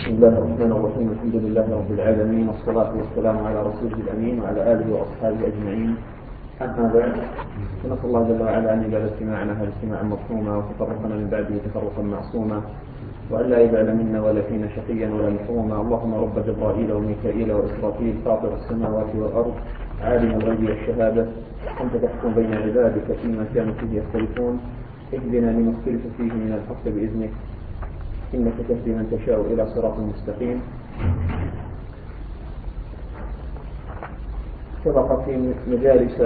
بسم الله الرحمن الرحيم. الحمد لله رب العالمين، والصلاة والسلام على رسوله الأمين وعلى آله وأصحابه أجمعين. أما بعد، فنسأل الله جل وعلا أن يجعل استماعنا هذا استماعا مفهوما، وتفرقنا من بعده تفرقا معصوما، وأن لا يجعل منا ولا فينا شقيا ولا محروما. اللهم رب جبرائيل وميكائيل وإسرافيل فاطر السماوات والأرض عالم الغيب والشهادة، أنت تحكم بين عبادك فيما كانوا فيه يختلفون، اهدنا لما اختلف فيه من الحق بإذنك، إنك تهدي من تشاء إلى صراط مستقيم. سبق في مجالس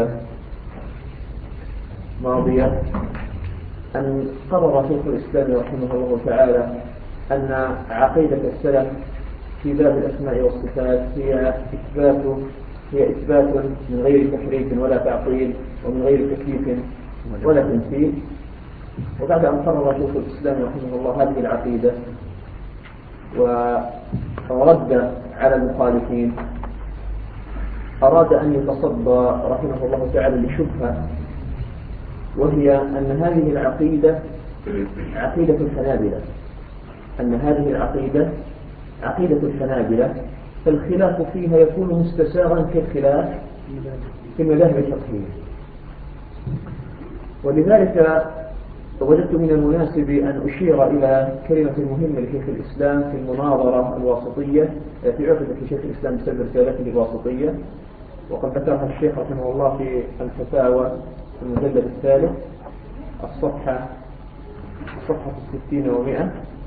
ماضية أن قرر شيخ الإسلام رحمه الله تعالى أن عقيدة السلف في باب الأسماء والصفات هي إثبات من غير تحريف ولا تعطيل، ومن غير تكييف ولا تمثيل. وبعد أن قرر شيخ الإسلام رحمه الله هذه العقيدة ورد على المخالفين، أراد أن يتصدى رحمه الله تعالى لشبهة، وهي أن هذه العقيدة عقيدة الحنابلة، أن هذه العقيدة عقيدة الحنابلة، فالخلاف فيها يكون مستساغا كالخلاف في المذاهب الفقهية. ولذلك وجدت من المناسب أن أشير إلى كلمة مهمة لشيخ الإسلام في المناظرة الواسطية التي عقدت لشيخ الإسلام بسبب رسالته الواسطية، وقد ذكرها الشيخ رحمه الله في الفتاوى في المجلد الثالث الصفحة 60 و100.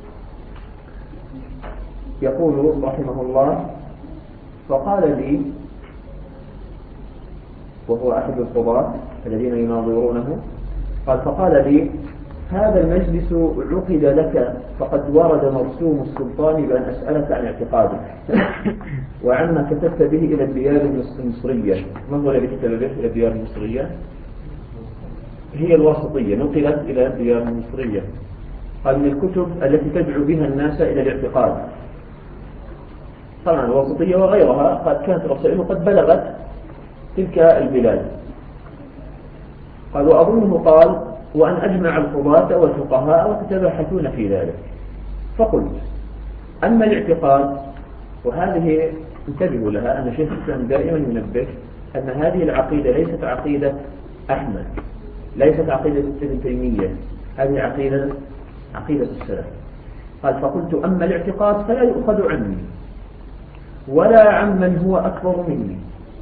يقول رحمه الله: فقال لي، وهو أحد القضاة الذين يناظرونه، قال: فقال لي: هذا المجلس عقد لك، فقد ورد مرسوم السلطان بأن أسألك عن اعتقادك وعما كتبت به إلى الديار المصرية. ما هو الذي كتب به إلى الديار المصرية؟ هي الواسطية، نقلت إلى الديار المصرية. قال: من الكتب التي تدعو بها الناس إلى الاعتقاد. طبعا الواسطية وغيرها قد كانت رسائله قد بلغت تلك البلاد. قال: وأظنه قال: وأن أجمع القضاة والفقهاء وتتباحثون في ذلك. فقلت: أما الاعتقاد، وهذه انتبهوا لها، أن شيخ الإسلام دائما ينبه أن هذه العقيدة ليست عقيدة أحمد، ليست عقيدة ابن تيمية، هذه عقيدة السلف. قال: فقلت: أما الاعتقاد فلا يؤخذ عني ولا عمن هو أكبر مني،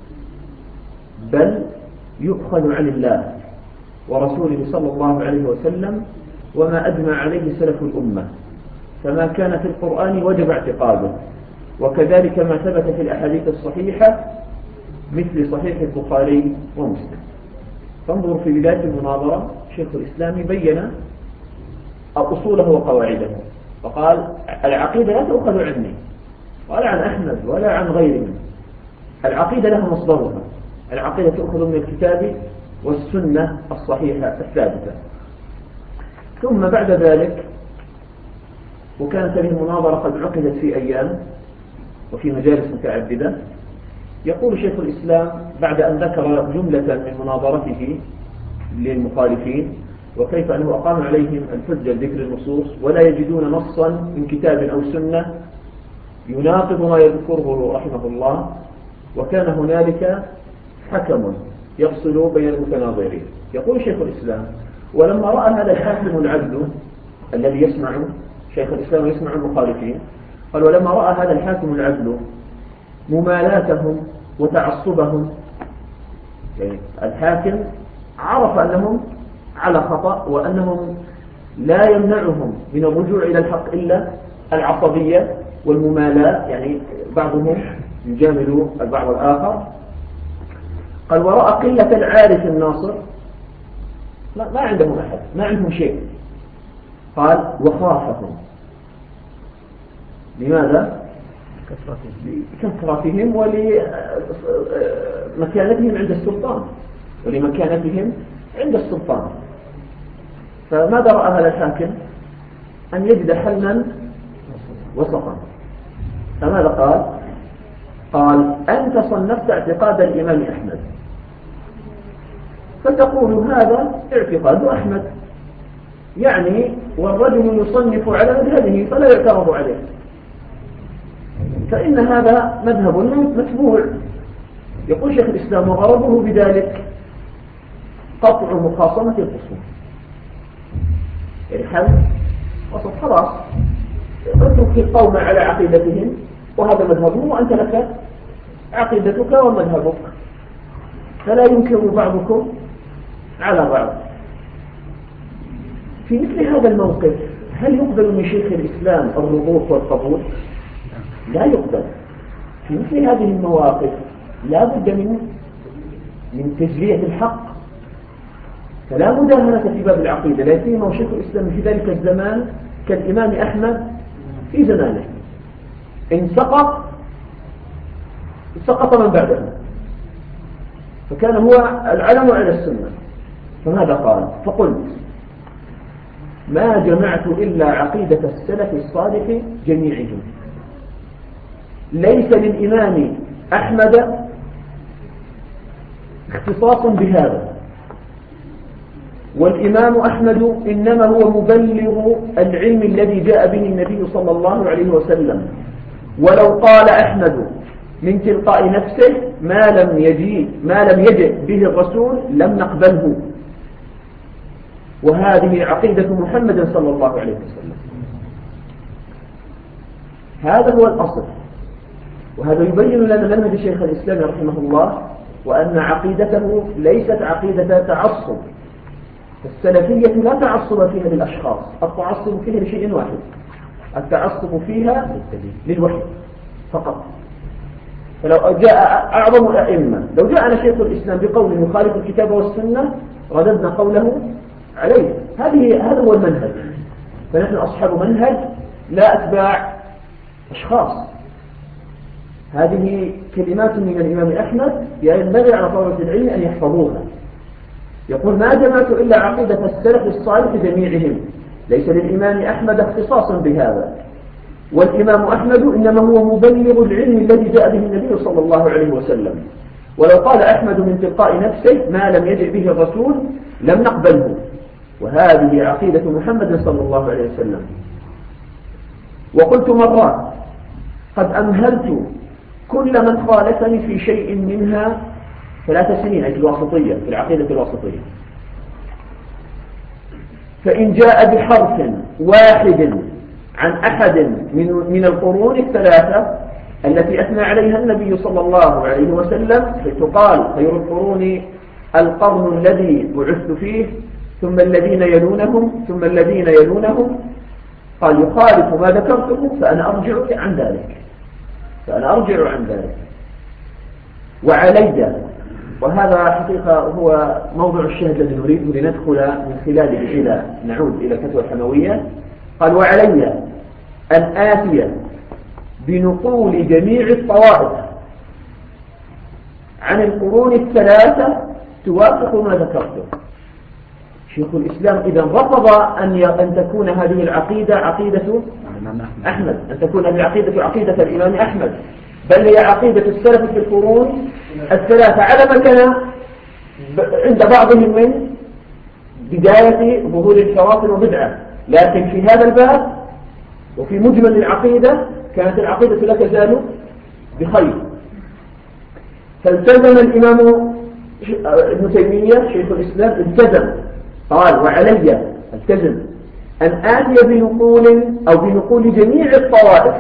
بل يؤخذ عن الله ورسوله صلى الله عليه وسلم وما أجمع عليه سلف الأمة، فما كان في القرآن وجب اعتقاده، وكذلك ما ثبت في الأحاديث الصحيحة مثل صحيح البخاري ومسلم. فانظر في بداية المناظرة شيخ الإسلام بين أصوله وقواعده، فقال: العقيدة لا تؤخذ عني ولا عن أحمد ولا عن غيره، العقيدة لها مصدرها، العقيدة تؤخذ من الكتاب والسنة الصحيحة الثابتة. ثم بعد ذلك، وكانت هذه المناظرة قد عقدت في أيام وفي مجالس متعددة، يقول شيخ الإسلام بعد أن ذكر جملة من مناظرته للمخالفين وكيف أنه أقام عليهم الحجة ذكر النصوص ولا يجدون نصا من كتاب أو سنة يناقض ما يذكره رحمه الله، وكان هنالك حكم يفصل بين المتناظرين. يقول شيخ الإسلام: ولما رأى هذا الحاكم العدل الذي يسمع شيخ الإسلام ويسمع المخالفين، قال: ولما رأى هذا الحاكم العدل ممالاتهم وتعصبهم، يعني الحاكم عرف أنهم على خطأ وأنهم لا يمنعهم من الرجوع إلى الحق إلا العصبية والممالاة، يعني بعضهم يجامل البعض الآخر. قال: ورأى قلة العارف الناصر، ما عندهم أحد، ما عندهم شيء. قال: وخافهم. لماذا؟ لكثرتهم ولمكانتهم عند السلطان، عند السلطان. فماذا رأى هذا الحاكم؟ أن يجد حلا وسطا. فماذا قال؟ قال: أنت صنفت اعتقاد الإمام أحمد، فتقول هذا اعتقاد أحمد، يعني والرجل يصنف على مذهبه فلا يعترض عليه. فإن هذا مذهب متبوع. يقول شيخ الإسلام وغرضه بذلك قطع مخاصمة الخصوم، يعني حل وسط خلاص اترك القوم على عقيدتهم وهذا مذهبهم وأنت لك عقيدتك ومذهبك، فلا ينكر بعضكم على بعض. في مثل هذا الموقف هل يقبل من شيخ الإسلام الرضوخ والقبول؟ لا يقبل. في مثل هذه المواقف لا بد من تجلية الحق، فلا مداهنة في باب العقيدة، لا سيما شيخ الإسلام في ذلك الزمان كالإمام أحمد في زمانه، إن سقط من بعده، فكان هو العلم على السنة. فماذا قال؟ فقلت ما جمعت إلا عقيدة السلف الصالح جميعهم، ليس للإمام أحمد اختصاص بهذا، والإمام أحمد إنما هو مبلغ العلم الذي جاء به النبي صلى الله عليه وسلم، ولو قال أحمد من تلقاء نفسه ما لم يجئ به الرسول لم نقبله، وهذه عقيدة محمد صلى الله عليه وسلم. هذا هو الأصل، وهذا يبين لنا منهج شيخ الإسلام رحمه الله، وأن عقيدته ليست عقيدة تعصب. السلفية لا تعصب فيها للأشخاص، التعصب فيها لشيء واحد، التعصب فيها للوحي فقط. فلو جاء أعظم الأئمة، لو جاءنا شيخ الإسلام بقول يخالف الكتاب والسنة رددنا قوله عليه. هذا هو المنهج، فنحن أصحاب منهج لا أتباع أشخاص. هذه كلمات من الإمام أحمد ينبغي على طلبة العلم أن يحفظوها. يقول ما جمعت إلا عقيدة السلف الصالح جميعهم، ليس للإمام أحمد اختصاص بهذا، والإمام أحمد إنما هو مبلغ العلم الذي جاء به النبي صلى الله عليه وسلم، ولو قال أحمد من تلقاء نفسه ما لم يجئ به الرسول لم نقبله، وهذه عقيدة محمد صلى الله عليه وسلم. وقلت مرات قد أمهلت كل من خالفني في شيء منها 3 سنين، أي الواسطية، في العقيدة الواسطية، فإن جاء بحرف واحد عن أحد من القرون الثلاثة التي أثنى عليها النبي صلى الله عليه وسلم، فتقال خير القرون القرن الذي بعثت فيه ثم الذين يلونهم ثم الذين يلونهم، قال يخالف ما ذكرته فأنا أرجع عن ذلك. وعلي، وهذا حقيقة هو موضوع الشهد الذي نريد لندخل من خلاله إلى نعود إلى الفتوى الحموية. قال وعلي أن آتي بنقول جميع الطوائف عن القرون الثلاثة توافق ما ذكرته. شيخ الإسلام إذا رفض أن تكون هذه العقيدة عقيدة أحمد، أن تكون هذه العقيدة عقيدة الإمام أحمد، بل هي عقيدة السلف في القرون الثلاثة على ما كان عند بعضهم من بداية ظهور الشواطن وبدعة. لكن في هذا الباب وفي مجمل العقيدة كانت العقيدة لا تزال بخير. فالتزم الإمام ابن تيمية شيخ الإسلام التزم، قال وعلي التزم أن آتي بنقول جميع الطوائف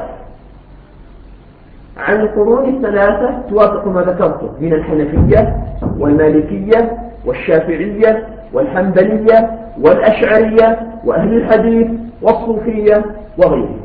عن القرون الثلاثة توافق ما ذكرته من الحنفية والمالكية والشافعية والحنبلية والأشعرية وأهل الحديث والصوفية وغيرهم.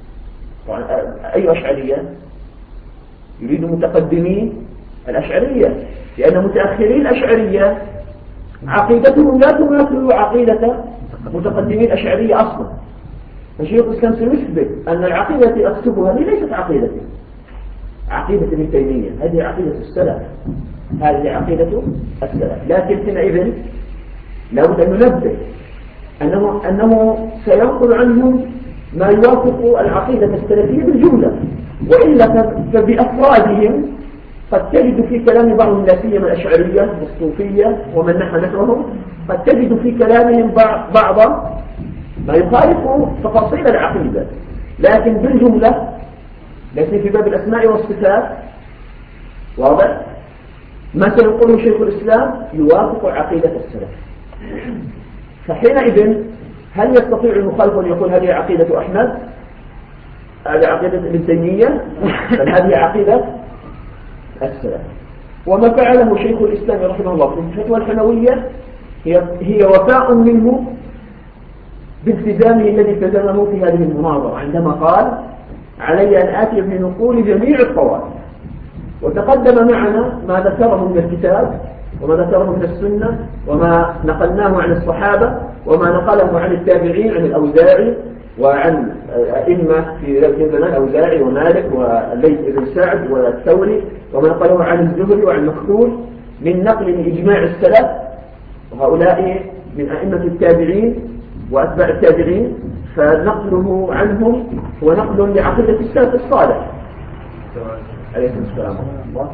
أي أشعرية؟ يريد متقدمين الأشعرية، لأن متأخرين الأشعرية عقيدتهم لا تماثل عقيدة متقدمين الأشعرية أصلا. فشيخ الإسلام سيثبت أن العقيدة التي أكتبها هذه ليست عقيدتي، عقيدة ابن تيمية، هذه عقيدة السلف، لكن حينئذ لابد أن ننبه أنه سينقل عنهم ما يوافق العقيدة السلفية بالجملة، وإلا فبأفرادهم قد تجد في كلام بعضهم لا سيما الأشعرية والصوفية ومن نحى نحوهم، قد تجد في كلامهم بعض ما يخالف تفاصيل العقيدة، لكن بالجملة لكن في باب الأسماء والصفات واضح ما سيقوله شيخ الإسلام يوافق عقيدة السلف. فحينئذ هل يستطيع المخالف أن يقول هذه عقيدة أحمد، هذه عقيدة ابن تيمية، بل هذه عقيدة السلف. وما فعله شيخ الإسلام رحمه الله في الفتوى الحموية هي وفاء منه بالتزامه الذي التزمه في هذه المناظرة عندما قال علي أن آتي بنقول جميع الطوائف. وتقدم معنا ما ذكره من الكتاب وما ذكره من السنة وما نقلناه عن الصحابة وما نقله عن التابعين عن الأوزاعي وعن أئمة في زمن الأوزاعي ومالك والليث بن سعد والثوري وما نقله عن الزهري وعن مكحول من نقل من إجماع السلف، وهؤلاء من أئمة التابعين وأتباع التابعين، فنقله عنهم هو نقل لعقيدة السلف الصالح عليكم السلام ورحمة الله.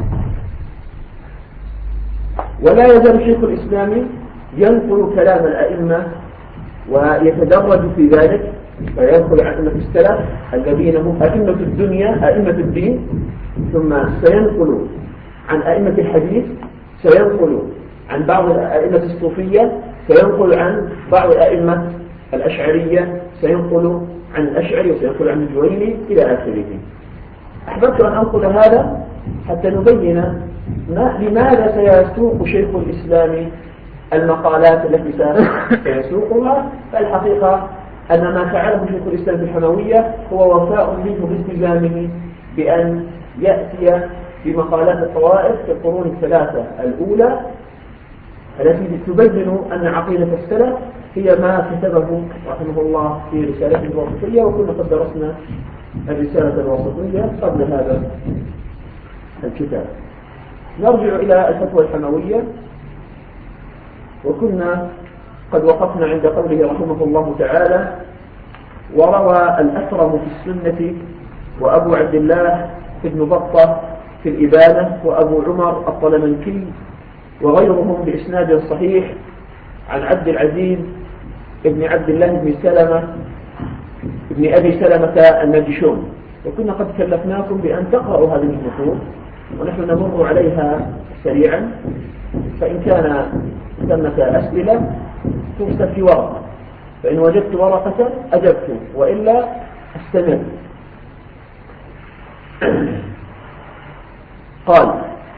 ولا يزال شيخ الإسلام ينقل كلام الأئمة ويتدرج في ذلك، فيدخل عن أئمة السلف الذين هم أئمة الدنيا أئمة الدين، ثم سينقل عن أئمة الحديث، سينقل عن بعض أئمة الصوفية، سينقل عن بعض أئمة الأشعرية، سينقل عن الأشعري وسينقل عن الجويني إلى آخره. أحببت أن أنقل هذا حتى نبين لماذا سيسوق شيخ الإسلام المقالات التي سيسوقها. فالحقيقة أن ما فعله شيخ الإسلام في الحموية هو وفاء منه بالتزامه بأن يأتي بمقالات الطوائف في القرون الثلاثة الأولى التي تبين أن عقيدة السلف هي ما كتبه رحمه الله في رسالته الواسطية، وكنا قد درسنا الرسالة الواسطية قبل هذا الكتاب. نرجع إلى الفتوى الحموية، وكنا قد وقفنا عند قوله رحمه الله تعالى: وروى الأكرم في السنة وأبو عبد الله ابن بطة في الإبانة وأبو عمر الطلمنكي وغيرهم بإسناد صحيح عن عبد العزيز ابن عبد الله بن سلمة ابن أبي سلمة النجشون. وكنا قد كلفناكم بأن تقرأوا هذه النصوص ونحن نمر عليها سريعا، فإن كان ثمة أسئلة ترسل في ورقة، فإن وجدت ورقة أجبت وإلا أستمر. قال: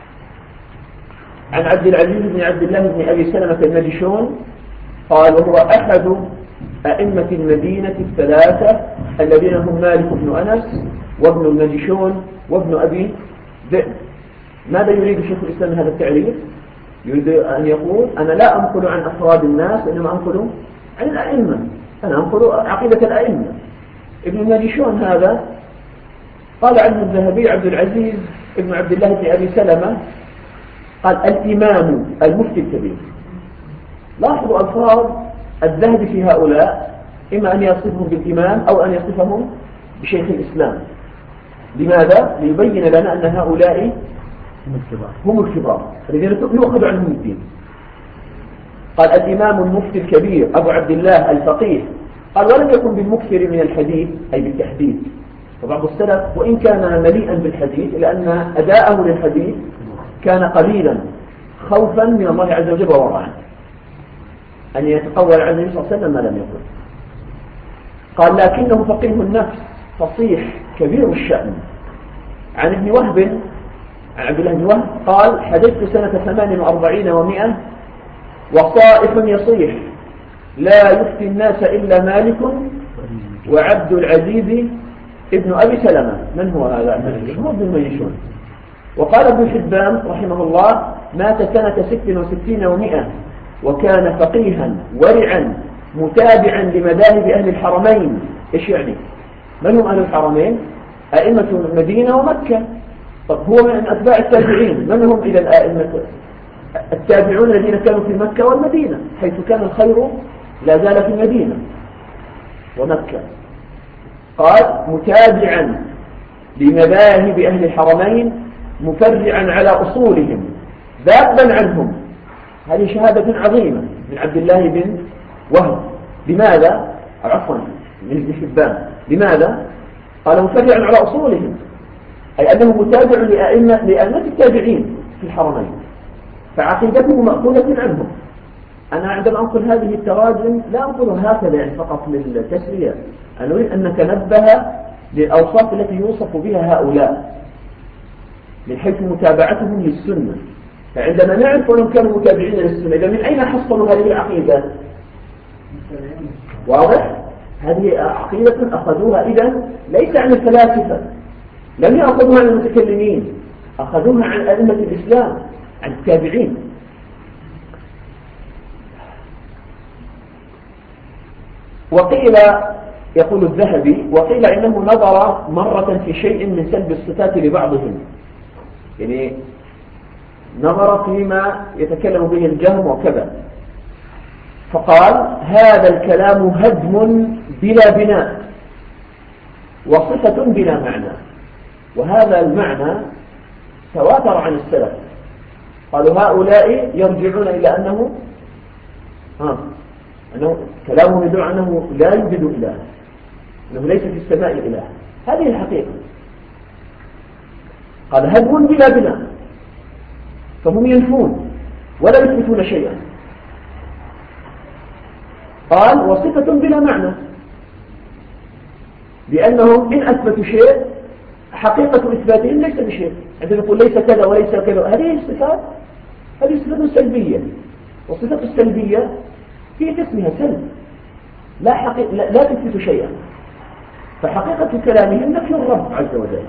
عن عبد العزيز بن عبد الله بن أبي سلمة النجشون قال: وهو أحد أئمة المدينة الثلاثة الذين هم مالك بن أنس وابن النجشون وابن أبي ذئب. ماذا يريد شيخ الإسلام هذا التعريف؟ يريد أن يقول: أنا لا أنقل عن أفراد الناس، إنما أنقل عن الأئمة، أنا أنقل عقيدة الأئمة. ابن النجشون هذا قال عنه الذهبي: عبد العزيز ابن عبد الله بن أبي سلمة قال الإمام المفتي الكبير. لاحظوا ألفاظ الذهبي في هؤلاء، إما أن يصفهم بالإمام أو أن يصفهم بشيخ الإسلام. لماذا؟ ليبين لنا أن هؤلاء هم الكبار الذين يؤخذ عنهم الدين. قال الإمام المفتي الكبير أبو عبد الله الفقيه. قال: ولم يكن بالمكثر من الحديث أي بالتحديث. وبعض السلف وإن كان مليئا بالحديث لأن أداءه للحديث كان قليلا خوفا من الله عز وجل وورعا أن يتقول عن النبي صلى الله عليه وسلم ما لم يقل. قال: لكنه فقيه النفس فصيح كبير الشأن. عن ابن وهب عن عبد الله بن وهب قال: حدثت سنة 48 و100 وصائف يصيح لا يفتي الناس إلا مالك وعبد العزيز ابن أبي سلمة. من هو هذا؟ هو ابن النجشون. وقال ابن حبان رحمه الله: مات سنة 66 و100 وكان فقيها ورعا متابعا لمذاهب أهل الحرمين. إيش يعني؟ من هم أهل الحرمين؟ أئمة المدينة ومكة. طب هو من أتباع التابعين، من هم إلى الأئمة التابعون الذين كانوا في مكة والمدينة، حيث كان الخير لا زال في المدينة ومكة. قال: متابعا لمذاهب أهل الحرمين مفرعا على أصولهم ذابا عنهم. هذه شهادة عظيمة من عبد الله بن وهب. لماذا؟ عفوا من ابن حبان. لماذا؟ قال متبع على أصولهم، أي أنه متابع لأئمة التابعين في الحرمين، فعقيدته مأخوذة عنهم. أنا عندما أنقل هذه التراجم لا أنقلها هكذا يعني فقط للتسلية، أنا أريد أن نتنبه للأوصاف التي يوصف بها هؤلاء من حيث متابعتهم للسنة. فعندما نعرف أنهم كانوا متابعين للسنة، إذا من أين حصلوا هذه العقيدة؟ واضح؟ هذه عقيدة أخذوها إذن ليس عن الفلاسفة، لم يأخذوها عن المتكلمين، أخذوها عن أئمة الإسلام، عن التابعين. وقيل، يقول الذهبي، وقيل إنه نظر مرة في شيء من سلب الصفات لبعضهم، يعني نظر فيما يتكلم به الجهم وكذا، فقال هذا الكلام هدم بلا بناء وصفة بلا معنى. وهذا المعنى تواتر عن السلف، قالوا هؤلاء يرجعون إلى أنه كلامهم يدل أنه لا يوجد إله، أنه ليس في السماء إله. هذه الحقيقة. قال هدم بلا بناء، فهم ينفون ولا يثبتون شيئا. قال وصفة بلا معنى، لأنهم إن أثبتوا شيء حقيقة إثباتهم ليس بشيء. عندما يقول ليس كذا وليس كذا، هذه الصفات صفات سلبية، والصفات السلبية في اسمها سلب، لا تثبت شيئا. فحقيقة كلامهم نفي الرب عز وجل.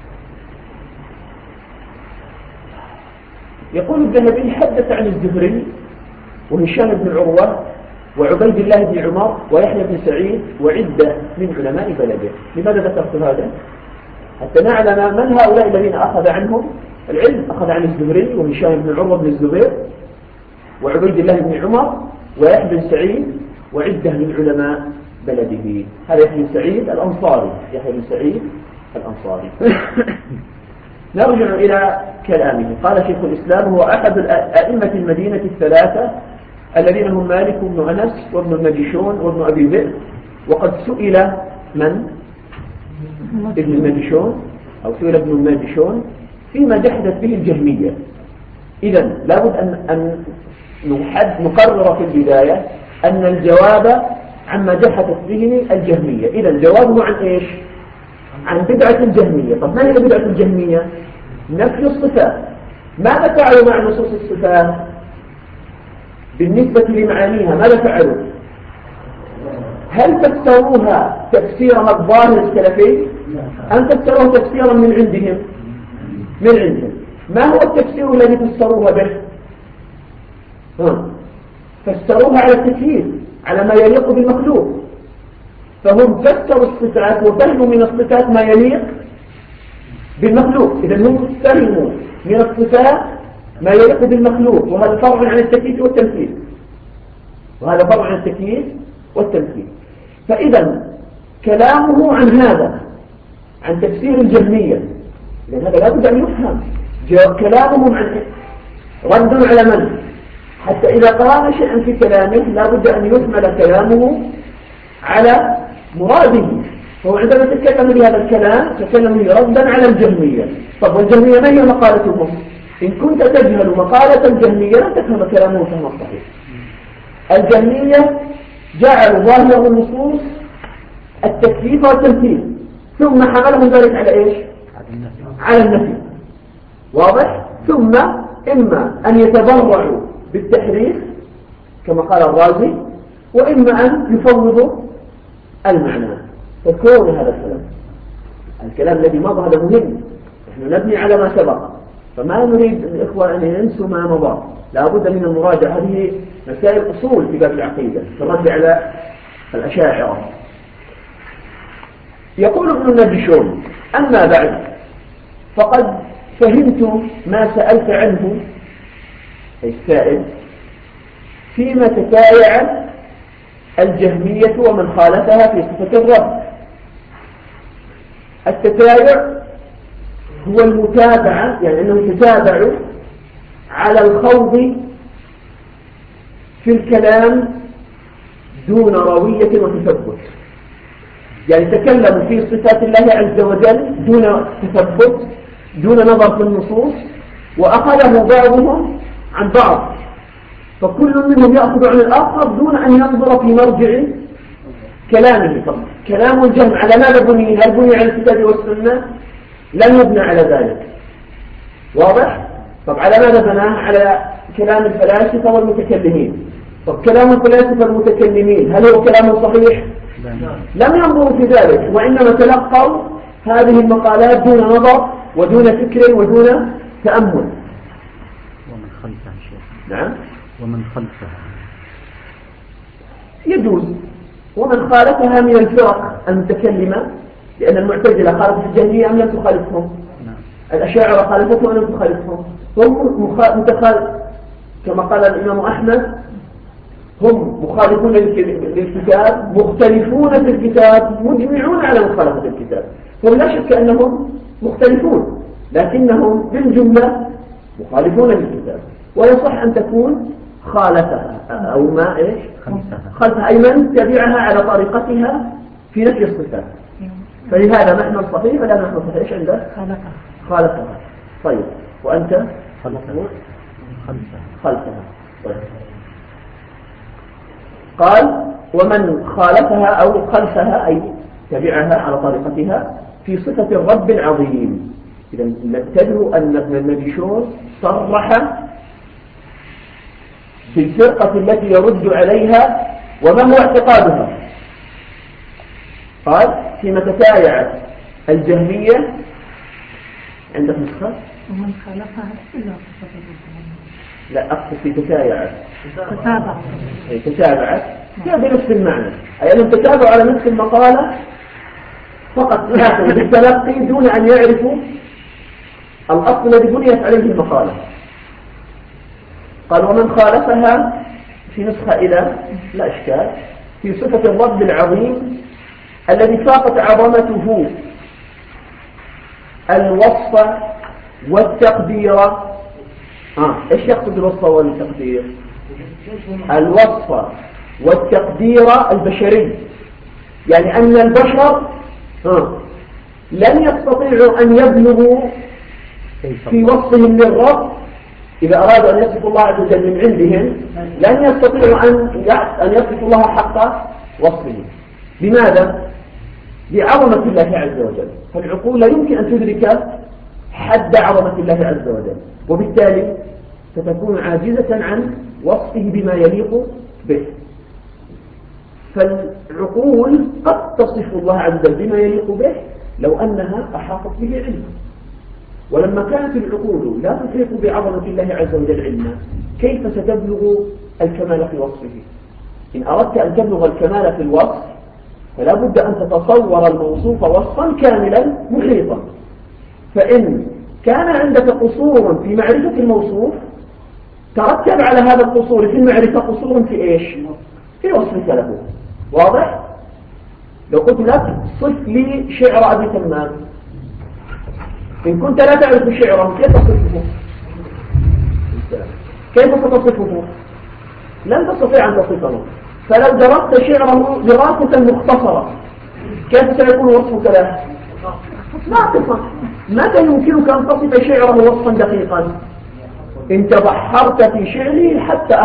يقول الذهبي حدث عن الزهري وهشام بن عروة وعبيد الله بن عمر ويحيى بن سعيد وعدة من علماء بلده. لماذا ذكرت هذا؟ حتى نعلم من هؤلاء الذين أخذ عنهم العلم. أخذ عن الزهري وهشام بن عروة بن الزبير وعبيد الله بن عمر ويحيى بن سعيد وعدة من علماء بلده. هذا يحيى بن سعيد الأنصاري، يحيى بن سعيد الأنصاري. نرجع إلى كلامه. قال شيخ الإسلام هو أحد أئمة المدينة الثلاثة الذين هم مالك بن أنس وابن المجشون وابن أبي ذئب. وقد سئل من؟ ابن المجشون، أو سئل ابن المجشون فيما جحدت به الجهمية. إذن لابد أن نقرر في البداية أن الجواب عما جحدت به الجهمية. إذن جوابه عن إيش؟ عن بدعة الجهمية. طب ما هي بدعة الجهمية؟ نفي الصفات. ماذا فعلوا مع نصوص الصفات؟ بالنسبة لمعانيها ماذا فعلوا؟ هل فسروها تفسيرا الظاهر السلفي أم فسروها تفسيرا من عندهم؟ من عندهم. ما هو التفسير الذي فسروها به؟ فسروها على التكييف، على ما يليق بالمخلوق. فهم فسروا الصفات وفهموا من الصفات ما يليق بالمخلوق. إذن هم فهموا من الصفات ما يليق بالمخلوق، وهذا فرع عن التكييف والتمثيل، وهذا فرع عن التكييف والتمثيل. فإذا كلامه عن هذا، عن تفسير الجهمية، لأن هذا لا بد أن يفهم. كلامهم عن رد على من؟ حتى إذا قرأنا شيئا في كلامه لا بد أن يحمل كلامه على مراده. فهو عندما تتكلم بهذا الكلام تتكلم ردا على الجهمية. طب والجهمية ما هي مقالتهم؟ إن كنت تجهل مقالة الجهمية لن تفهم كلامه فهم الصحيح. الجهمية جعلوا ظاهر النصوص التكييف والتمثيل، ثم حملهم ذلك على إيش؟ على النفي. واضح؟ ثم إما أن يتبرعوا بالتحريف كما قال الرازي، وإما أن يفوضوا المعنى. فكون هذا الكلام الذي مضى هذا مهم، نحن نبني على ما سبق، فما نريد الإخوة أن ينسوا ما مضى. لا بد من المراجعة. هذه مسائل أصول في باب العقيدة، الرد على الأشاعرة. يقول ابن المجشون: أما بعد فقد فهمت ما سألت عنه السائل فيما تتايع الجهمية ومن خالفها في صفة الرب. التتايع هو المتابعة، يعني أنهم يتابعوا على الخوض في الكلام دون روية وتثبت. يعني تكلموا في صفات الله عز وجل دون تثبت، دون نظر في النصوص، وأخذه بعضهم عن بعض، فكل منهم يأخذ عن الآخر دون أن ينظر في مرجع كلامه. طب كلام الجهم على ماذا بني؟ هل بني على الكتاب والسنة؟ لم يبنى على ذلك، واضح؟ طب على ماذا بناه؟ على كلام الفلاسفة والمتكلمين. طب كلام الفلاسفة والمتكلمين هل هو كلام صحيح؟ لم ينظروا في ذلك، وإنما تلقوا هذه المقالات دون نظر ودون فكر ودون تأمل. ومن خلفها شيء. نعم. ومن خلفها يجوز. ومن خالفها من الفرق المتكلمة، لأن المعتزلة خالفت الجهمية أم لم تخالفهم؟ الأشاعرة خالفتهم أم لم تخالفهم؟ هم كما قال الإمام أحمد هم مخالفون للكتاب، مختلفون في الكتاب، مجمعون على مخالفة الكتاب. هم لا شك أنهم مختلفون، لكنهم بالجملة مخالفون للكتاب. ويصح أن تكون خالفها أو ما إيش خلفها، أي من تبعها على طريقتها في نفي الصفات. فلهذا محمل صحيح ولا محمل صحيح؟ إيش عنده؟ خالفها. طيب وأنت؟ خلفها. طيب. قال ومن خالفها أو خلفها أي تبعها على طريقتها في صفة الرب العظيم. إذا نبتدئ أن ابن المديشور صرح بالفرقة التي يرد عليها وما هو اعتقادها. قال فيما تتايعت الجهمية عندك نسخة؟ ومن خالفها إلا صفة الرب. لا أقصد في تتايعت. تتابعت هي بنفس المعنى، أي أنهم تتابعوا على نفس المقالة فقط بالتلقي دون أن يعرفوا الأصل الذي بنيت عليه المقالة. قال ومن خالفها في نسخة إلى لا إشكال في صفة الرب العظيم الذي فاقت عظمته الوصف والتقدير. إيش يقصد الوصف والتقدير؟ الوصف والتقدير البشري، يعني أن البشر لن يستطيعوا أن يبلغوا في وصفهم للرب. إذا أرادوا أن يصفوا الله عز وجل من عندهم لن يستطيعوا أن يصفوا الله حق وصفه. لماذا؟ لعظمة الله عز وجل، فالعقول لا يمكن أن تدرك حد عظمة الله عز وجل، وبالتالي ستكون عاجزة عن وصفه بما يليق به. فالعقول قد تصف الله عز وجل بما يليق به لو أنها أحاطت به علما، ولما كانت العقول لا تحيط بعظمة الله عز وجل علما كيف ستبلغ الكمال في وصفه؟ إن أردت أن تبلغ الكمال في الوصف فلا بد أن تتصور الموصوف وصفا كاملا محيطا. فإن كان عندك قصور في معرفة الموصوف ترتب على هذا القصور في المعرفة قصور في إيش؟ في وصفك له. واضح؟ لو قلت لك صف لي شعر أبي تمام، إن كنت لا تعرف شعره كيف تصفه؟ كيف ستصفه؟ لن تستطيع أن تصفه. فلو درست شعره دراسة مختصرة كيف سيكون وصفك له؟ ناقصا. متى يمكنك أن تصف شعره وصفا دقيقا؟ إن تبحرت في شعره حتى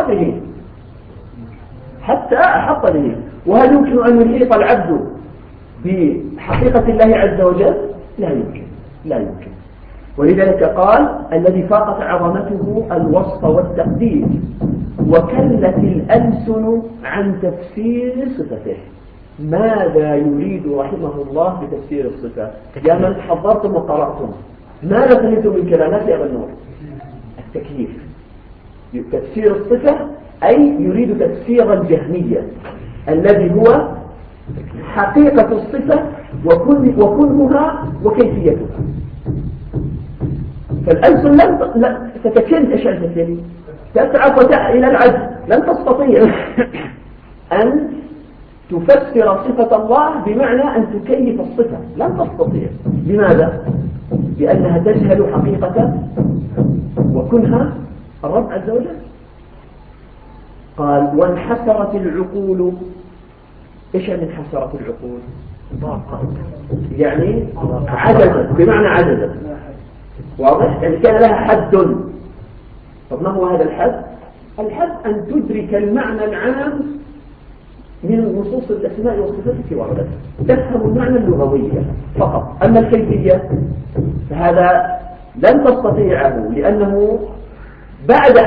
أحط به. وهل يمكن أن يحيط العبد بحقيقة الله عز وجل؟ لا يمكن. ولذلك قال الذي فاقت عظمته الوصف والتقدير وكلت الألسن عن تفسير صفته. ماذا يريد رحمه الله بتفسير الصفة؟ يا من حضرتم وقرأتم ماذا فهمتم من كلامات يا بنور؟ التكييف. تفسير الصفة أي يريد تفسير الجهمية الذي هو حقيقة الصفة وكنها وكيفيتها. فالألسن لن تتكل أشياء كثيرة، تسعى وتسعى إلى العجز، لن تستطيع أن تفسر صفة الله بمعنى أن تكيف الصفة، لن تستطيع. لماذا؟ لأنها تجهل حقيقة وكنها الرب عز وجل. قال وانحسرت العقول. إيش يعني انحسرت العقول؟ يعني عجزت، بمعنى عجزت. واضح؟ يعني كان لها حد. طب ما هو هذا الحد؟ الحد أن تدرك المعنى العام من نصوص الأسماء والصفات التي وردت، تفهم المعنى اللغوي فقط. أما الكيفية فهذا لن تستطيعه، لأنه بعد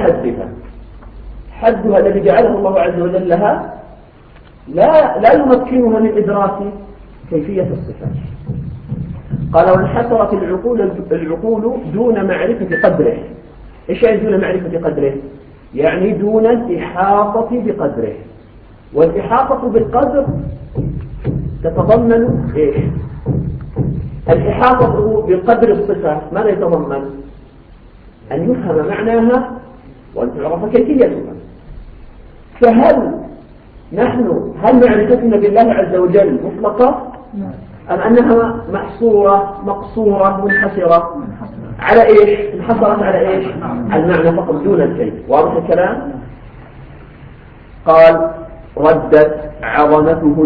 حدها الذي جعله الله عز وجل لها لا يمكنها من إدراك كيفية الصفات. قال وانحصرت العقول دون معرفة قدره. إيش يعني دون معرفة قدره؟ يعني دون الإحاطة بقدره. والإحاطة بالقدر تتضمن إيش؟ الإحاطة بقدر الصفة ماذا يتضمن؟ أن يفهم معناها وأن تعرف كيفيتها. فهل معرفتنا بالله عز وجل مطلقة أم أنها محصورة مقصورة منحصرة على إيش؟ انحصرت على إيش؟ المعنى فقط دون الكيف. واضح الكلام؟ قال ردت عظمته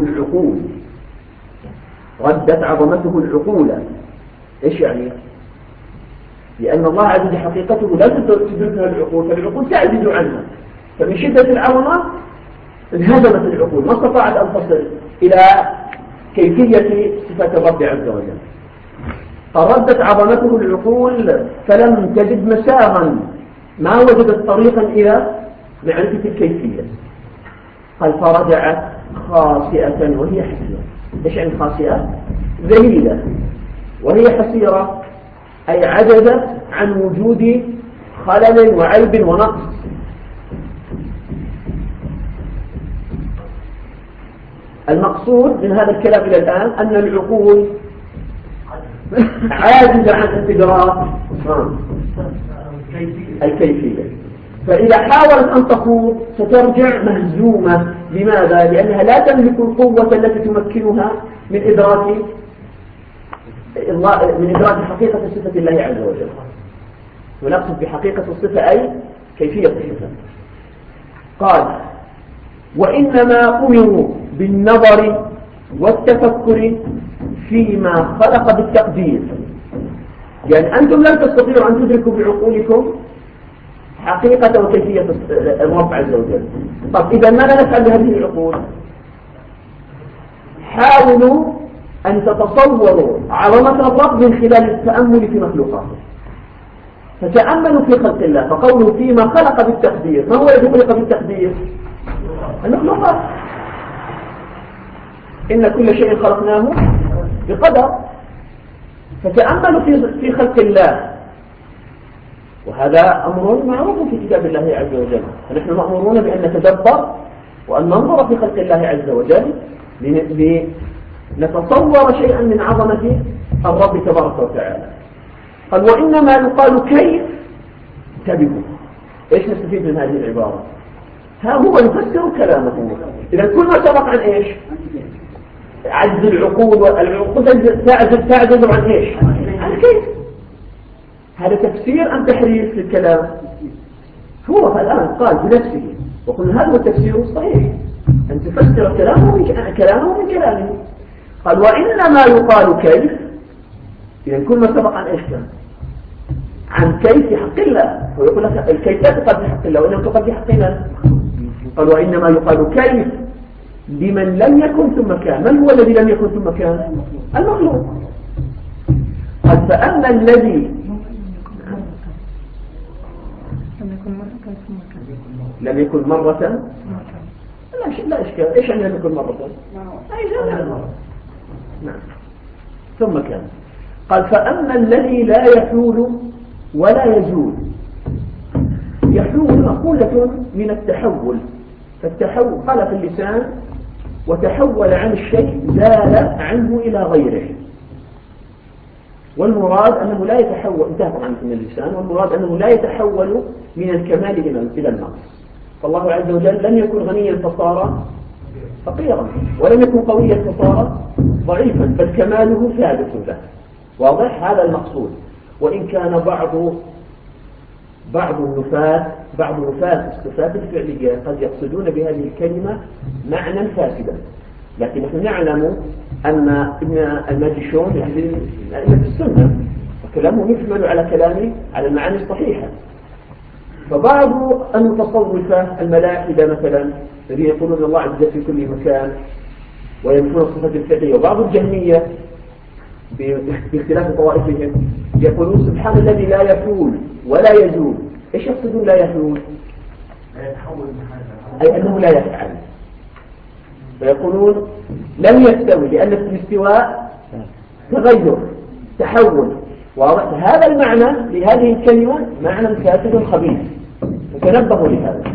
العقول. إيش يعني؟ لأن الله عز وجل حقيقته لا تدركها العقول، فالعقول تعجز عنها، فمن شدة العظمة انهزمت العقول، ما استطاعت أن تصل إلى كيفية صفات الرب عز وجل. فردت عظمته العقول فلم تجد مساغا، ما وجدت طريقا إلى معرفة الكيفية. قال فرجعت خاسئة وهي حسيرة. إيش يعني خاسئة؟ ذليلة وهي حسيرة، أي عجزت عن وجود خلل وعيب ونقص. المقصود من هذا الكلام إلى الآن أن العقول عاجزة عن استدراك الكيفية، فإذا حاولت أن تخوض سترجع مهزومة. لماذا؟ لأنها لا تملك القوة التي تمكنها من إدراك حقيقة صفة الله عز وجل. ونقصد بحقيقة الصفة أي كيفية الصفة. قال وإنما أمروا بالنظر والتفكر فيما خلق بالتقدير. يعني أنتم لن تستطيعوا أن تدركوا بعقولكم حقيقة وكيفية الرب عز وجل. طب إذا ماذا نفعل بهذه العقول؟ حاولوا أن تتصوروا عظمة الرب من خلال التأمل في مخلوقاته. فتأملوا في خلق الله، فقوله فيما خلق بالتقدير. ما هو الذي خلق بالتقدير؟ المخلوقات. إن كل شيء خلقناه بقدر. فتأملوا في خلق الله، وهذا أمر معروف في كتاب الله عز وجل. فنحن مأمورون بأن نتدبر وأن ننظر في خلق الله عز وجل لنتصور شيئا من عظمة الرب تبارك وتعالى. قال وإنما يقال كيف. انتبهوا، إيش نستفيد من هذه العبارة؟ ها هو يفسر كلامه. إذا كل ما سبق عن إيش؟ عجز العقول، والعقول تعجز عن إيش؟ عن كيف. هذا تفسير أم تحريف للكلام؟ هو الآن قال بنفسه، وقلنا هذا هو التفسير الصحيح، أن تفسر كلامه من كلامه. قال وإنما يقال كيف. إذا كل ما سبق عن إيش كان؟ عن كيف حق الله. ويقول لك الكيف لا تقال في حق الله وإنما تقال في حقنا. قال وإنما يقال كيف لمن لم يكن ثم كان. من هو الذي لم يكن ثم كان؟ المخلوق. قال فأما الذي لم يكن مرة لا إشكال. إيش يعني لم يكن مرة؟ أي لا مرة. نعم ثم كان. قال فأما الذي لا يحول ولا يزول. يحول مقولة من التحول. فالتحول خلق اللسان وتحول عن الشيء، زال عنه إلى غيره. والمراد أنه لا يتحول، انتهى طبعا من اللسان، والمراد أنه لا يتحول من الكمال إلى النقص. فالله عز وجل لم يكن غنيا فصار فقيرا، ولم يكن قويا فصار ضعيفا، بل كماله ثابت له. واضح؟ هذا المقصود. وإن كان بعض النفاة الصفات الفعلية قد يقصدون بهذه الكلمة معنى فاسدا، لكن نحن نعلم أن ابن الماجشون يعني أئمة السنة وكلامه يحمل على المعاني الصحيحة. فبعض المتصوفة الملاحدة مثلا الذين يقولون الله عز في كل مكان وينفون الصفات الفعلية، وبعض الجهمية باختلاف طوائفهم يقولون سبحان الذي لا يحول ولا يزول. ايش يقصدون لا يحول؟ أي أنه لا يفعل. فيقولون لم يستوي لأن في الاستواء تغير تحول. واضح؟ هذا المعنى لهذه الكلمة معنى كافر خبيث، فتنبهوا لهذا.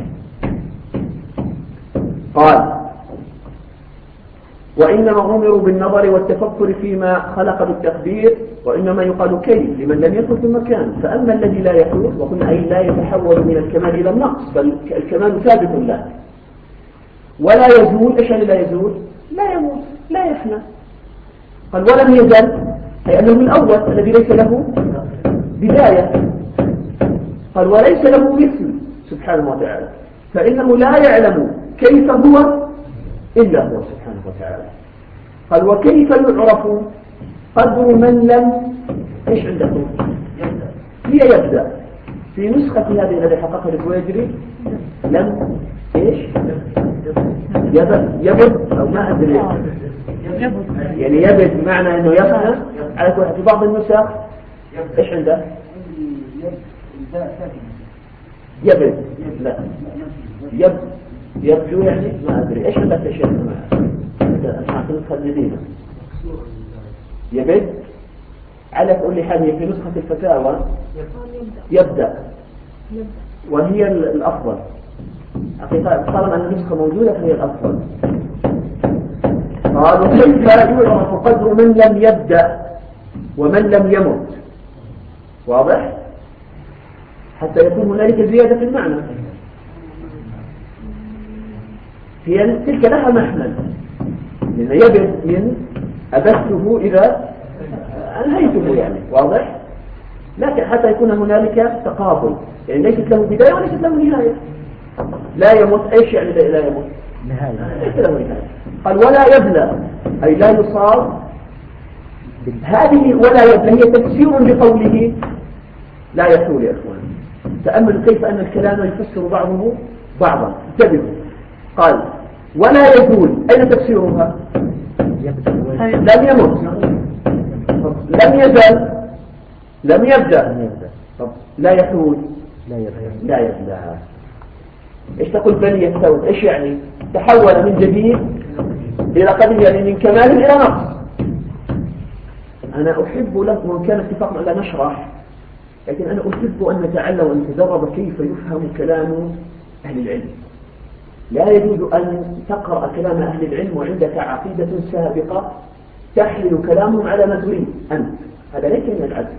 قال وإنما أمروا بالنظر والتفكر فيما خلق بالتقدير، وإنما يقال كيف لمن لم يكن في مكان. فأما الذي لا يحول وقلنا أي لا يتحول من الكمال إلى النقص، بل الكمال ثابت له ولا يزول. إيش لا يزول؟ لا يموت لا يفنى. قال ولم يزل أي أنه الأول الذي ليس له بداية. قال وليس له مثل سبحانه وتعالى، فإنه لا يعلم كيف هو إلا هو سبحانه وتعالى. قال وكيف يعرف قدر من لم إيش عندكم؟ هي يبدأ في نسخة هذه التي حققها الكويجري لم إيش؟ يبد أو ما أدري يعني يبد بمعنى أنه يفنى على كل. في بعض النسخ إيش عنده؟ يبد لا يبدو يعني ما أدري إيش عندك يا شيخ؟ أنا نسخة جديدة يبد على كل حال. في نسخة الفتاوى يبدأ وهي الأفضل حقيقة. طالما أن النسخة موجودة فهي الأفضل. قالوا كيف يعرف قدر من لم يبدأ ومن لم يمت؟ واضح؟ حتى يكون هنالك زيادة في المعنى. هي تلك لها محمل، لأن يبد من أبثه إذا أنهيته يعني. واضح؟ لكن حتى يكون هنالك تقابل، يعني ليست له بداية وليست له نهاية. لا يموت ايش يعني لا يموت؟ نهاية. ليس له نهاية. قال ولا يبلى أي لا يصاب. هذه ولا يبلى هي تفسير لقوله لا يحول. يا أخوان تأملوا كيف أن الكلام يفسر بعضه بعضا. انتبهوا. قال ولا يزول أين تفسيرها؟ لم يمت لم يزل لم يبدأ. لا يحول لا يبلى. ايش تقول بني يستوي؟ ايش يعني؟ تحول من جديد الى قديم، يعني من كمال الى نقص. انا احب لكم وان كان اتفاقنا لا نشرح، لكن انا احب ان نتعلم وان نتدرب كيف يفهم كلام اهل العلم. لا يجوز ان تقرا كلام اهل العلم وعندك عقيده سابقه تحمل كلامهم على ما تريد انت، هذا ليس من العدل.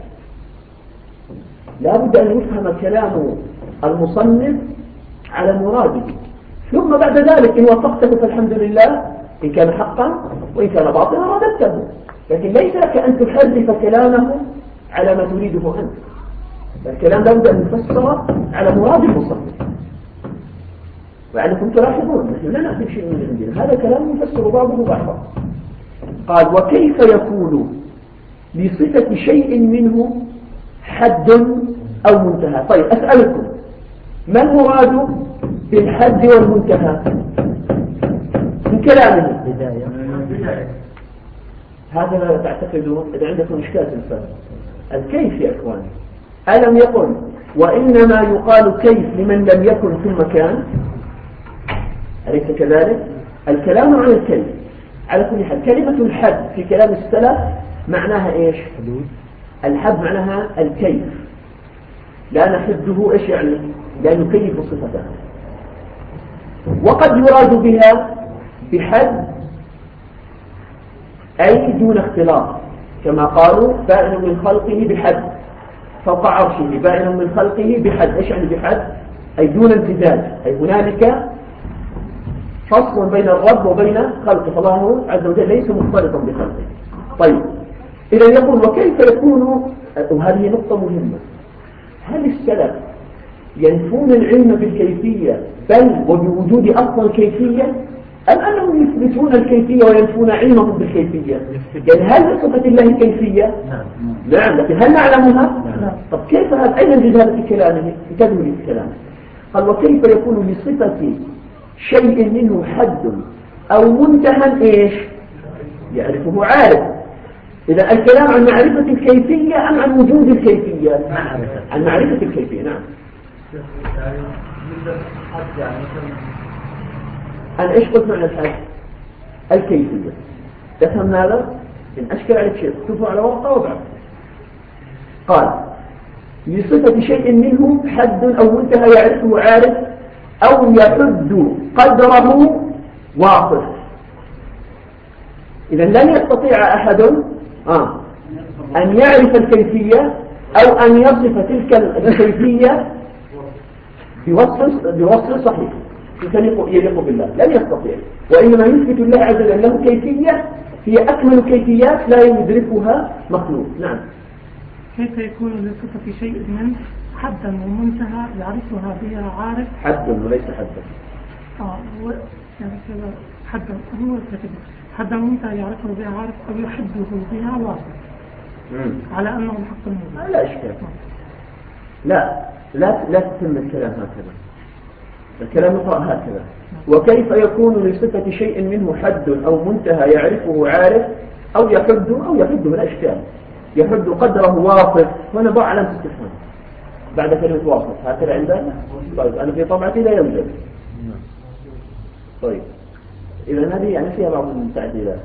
لا بد ان يفهم كلام المصنف على مراده، ثم بعد ذلك إن وفقته فالحمد لله، إن كان حقا وإن كان باطلا رددته. لكن ليس لك أن تحرف كلامه على ما تريده أنت. الكلام لابد أن يفسر على مراد المصنف. وعليكم تلاحظون نحن لا نأتي شيء من عندنا، هذا كلام يفسر بعضه بعضا. قال وكيف يكون لصفة شيء منه حد أو منتهى؟ طيب أسألكم ما المراد بالحد والمنتهى من كلامه؟ بداية. هذا تعتقدون إذا عندكم إشكال في الفهم. الكيف يا إخواني؟ ألم يقل وإنما يقال كيف لمن لم يكن في المكان؟ أليس كذلك؟ الكلام عن الكيف. على كل حال كلمة الحد في كلام السلف معناها إيش؟ الحد معناها الكيف. لا نحده إيش يعني؟ لا نكيف صفتها. وقد يراد بها بحد أي دون اختلاط، كما قالوا بائن من خلقه بحد فوق عرشه، بائن من خلقه بحد. إيش يعني بحد؟ أي دون امتداد، أي هنالك فصل بين الرب وبين خلقه، فالله عز وجل ليس مختلطا بخلقه. طيب إذا يقول وكيف يكون، وهذه نقطة مهمة، هل السلف ينفون العلم بالكيفية بل وبوجود أصل كيفية، أم أنهم يثبتون الكيفية وينفون علمهم بالكيفية؟ يعني هل لصفة الله كيفية؟ نعم، لكن هل نعلمها؟ طب كيف هذا؟ أين نجد هذا في كلامه؟ انتبهوا لي في كلامه. قال وكيف يكون لصفة شيء منه حد أو منتهى إيش؟ يعرفه عارف. إذا الكلام عن معرفة الكيفية أم عن وجود الكيفية؟ عن معرفة الكيفية. نعم. أنا إيش قلت معنى الحد؟ الكيفية. تفهم هذا؟ إن أشكل عليك شيء اكتبه على ورقة وابعث. قال لصفة شيء منه حد أو منتهى يعرفه عارف أو يحد قدره واصف. إذا لن يستطيع أحد أن يعرف الكيفية أو أن يصف تلك الكيفية بوصف صحيح يليق بالله، لن يستطيع. وإنما يثبت الله عز وجل له كيفية هي أكمل كيفيات لا يدركها مخلوق. نعم. كيف يكون لصفة شيء منه حدا ومنتهى يعرفها بها عارف؟ حدا وليس حدا. يعني كذا حدا هو كتب حدا ومنتهى يعرفه بها عارف أو يحده بها واصف على أنه الحق المبين. لا إشكال. لا تتم الكلام هكذا. الكلام يقرأ هكذا. وكيف يكون لصفة شيء منه حد أو منتهى يعرفه عارف أو يحد من أشكال يحد قدره واصف. هنا ضع علامة استفهام بعد كلمة واصف. هكذا عندنا. طيب أنا في طبعتي لا يوجد. طيب إذا هذه يعني فيها بعض التعديلات.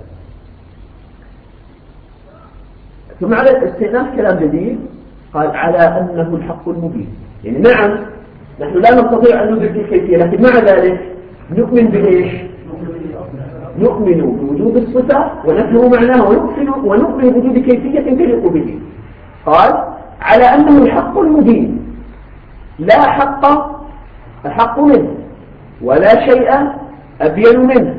ثم على استئناف كلام جديد قال على أنه الحق المبين. يعني نعم نحن لا نستطيع أن ندرك الكيفية، لكن مع ذلك نؤمن بإيش؟ نؤمن بوجود الصفة ونفهم معناها ونؤمن بوجود كيفية تليق به. قال على أنه الحق المبين لا حق أحق منه ولا شيء أبين منه.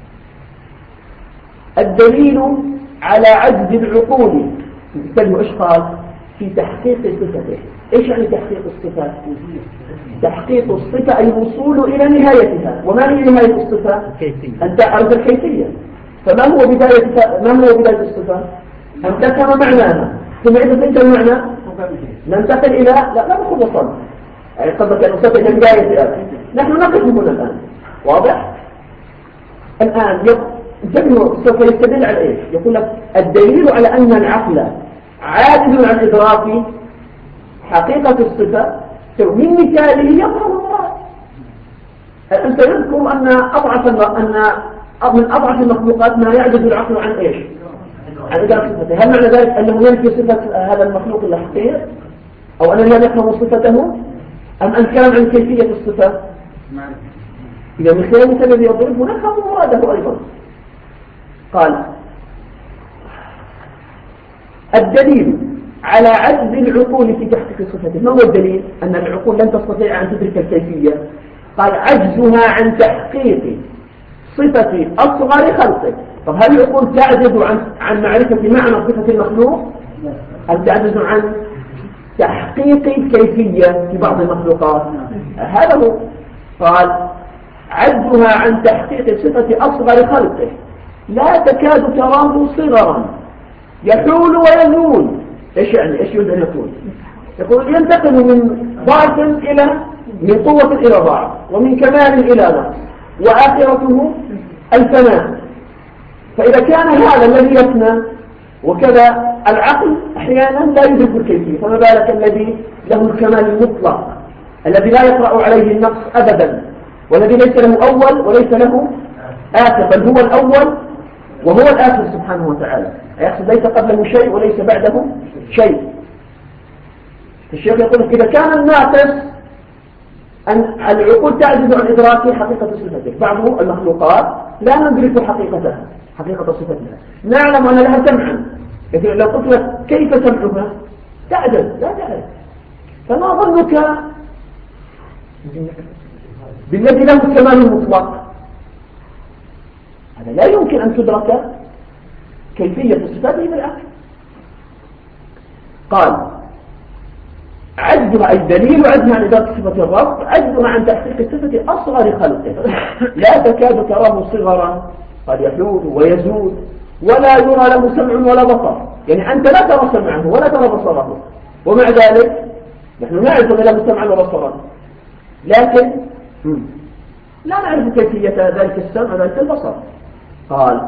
الدليل على عجز العقول انتبهوا ايش قال في تحقيق صفته. ايش يعني تحقيق الصفة؟ تحقيق الصفة أي الوصول إلى نهايتها. وما هي نهاية الصفة؟ أن تعرف الكيفية. فما هو بداية الصفة؟ أن تفهم معناها. ثم إذا فهمت المعنى ننتقل إلى لا نأخذ وصل. يعني قصدك أن الصفة هي بداية نحن نقف هنا الآن. واضح؟ الآن انتبهوا سوف يستدل على ايش؟ يقول لك الدليل على أن العقل عاجز عن إدراك حقيقة الصفة من مثاله يظهر المراد. أنت يذكر أن من أضعف المخلوقات ما يعجز العقل عن ايش؟ عن إدراك صفته. هل معنى ذلك أنه ينفي صفة هذا المخلوق الحقيقي أو أنه لا نفهم صفته أم أن كان عن كيفية الصفة؟ إذا من خلال المثال الذي يضربه نفهم مراده أيضا. قال الدليل على عجز العقول في تحقيق صفته. ما هو الدليل؟ أن العقول لن تستطيع أن تدرك الكيفية. قال عجزها عن تحقيق صفة أصغر خلقه. طب هل العقول تعجز عن معرفة معنى صفة المخلوق؟ هل تعجز عن تحقيق الكيفية في بعض المخلوقات؟ هذا هو. قال عجزها عن تحقيق صفة أصغر خلقه لا تكاد تراه صغرا يحول ويزول. ايش يعني؟ ايش يريد ان يقول؟ يقول ينتقل من ضعف من قوة الى ضعف ومن كمال الى نقص واخرته الفناء. فاذا كان هذا الذي يفنى وكذا العقل احيانا لا يدرك الكيفية، فما بالك الذي له الكمال المطلق الذي لا يطرأ عليه النقص ابدا والذي ليس له اول وليس له آخر بل هو الأول وهو الآخر سبحانه وتعالى. يقصد ليس قبله شيء وليس بعده شيء. الشيخ يقول إذا كان الناقص أن العقول تعجز عن إدراك حقيقة صفته. بعض المخلوقات لا ندرك حقيقة صفتها. نعلم أن لها سمعا، لكن لو قلت لك كيف سمعها تعجز لا تعرف. فما ظنك بالذي له الكمال المطلق؟ هذا لا يمكن أن تدرك كيفية صفاته بالعقل. قال عجزها الدليل عجزها عن إدراك صفة الرب، عجزها عن تحقيق صفة أصغر خلقه، لا تكاد تراه صغرا قد يحول ويزول ولا يرى له سمع ولا بصر. يعني أنت لا ترى سمعه ولا ترى بصره، ومع ذلك نحن نعرف أن له سمعا وبصرا، لكن لا نعرف كيفية ذلك السمع وذلك البصر. قال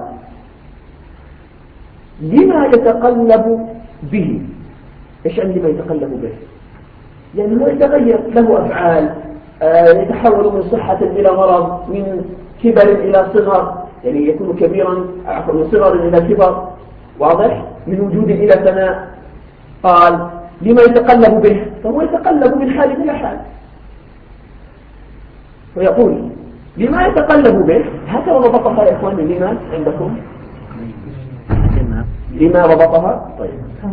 لما يتقلب به. إيش يعني لما يتقلب به؟ يعني هو يتغير، له أفعال، يتحول من صحة إلى مرض، من كبر إلى صغر، يعني يكون كبيرا من صغر إلى كبر، واضح، من وجود إلى فناء. قال لما يتقلب به، فهو يتقلب من حال إلى حال. ويقول لما يتقلب به، هكذا ربطها يا إخواني. لما عندكم لما ربطها؟ طيب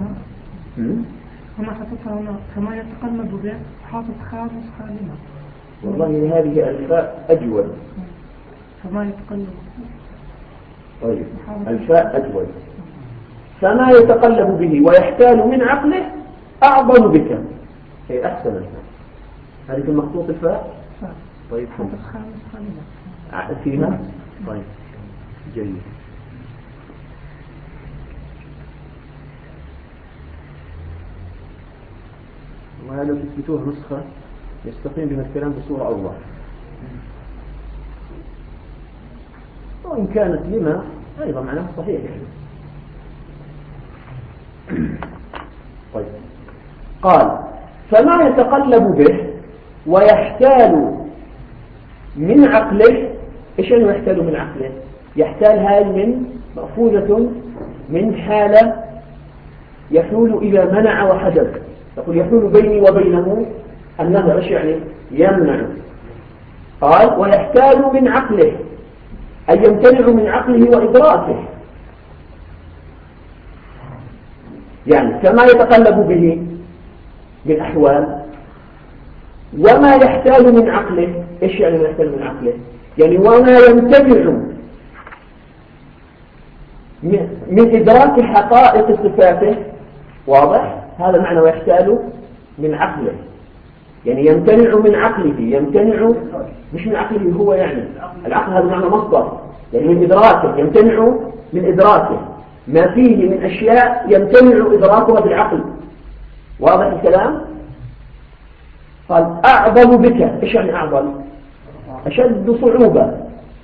أنا حطيتها هنا كما يتقلب به، حاطط خامس خالنا. والله هذه الفاء أجود. كما يتقلب. طيب الفاء أجود. فما يتقلب به ويحتال من عقله أعظم بك. هي أحسن الفاء. هذه في المخطوط الفاء. طيب حاطط خامس خالنا فيها. طيب جيد. وهذا تثبتوه نسخة يستقيم بها الكلام بصورة أوضح. وإن كانت لما أيضا معناه صحيح يعني. طيب قال فما يتقلب به ويحتال من عقله. إيش يعني يحتال من عقله؟ يحتال هاي من مأخوذة من حالة يحول إلى منع وحجب. يقول يحول بيني وبينه النهر. إيش يعني؟ يمنع. قال ويحتال من عقله، أي يمتنع من عقله وإدراكه. يعني كما يتقلب به من أحوال، وما يحتال من عقله. إيش يعني ما يحتال من عقله؟ يعني وما يمتنع من إدراك حقائق صفاته. واضح؟ هذا معنى ويحتال من عقله، يعني يمتنع من عقله، يمتنع مش من عقله هو، يعني العقل هذا معنى مصدر، يعني من إدراكه، يمتنع من إدراكه ما فيه من أشياء يمتنع إدراكها بالعقل. واضح الكلام؟ قال أعظم بك. إيش يعني أعظم؟ أشد صعوبة.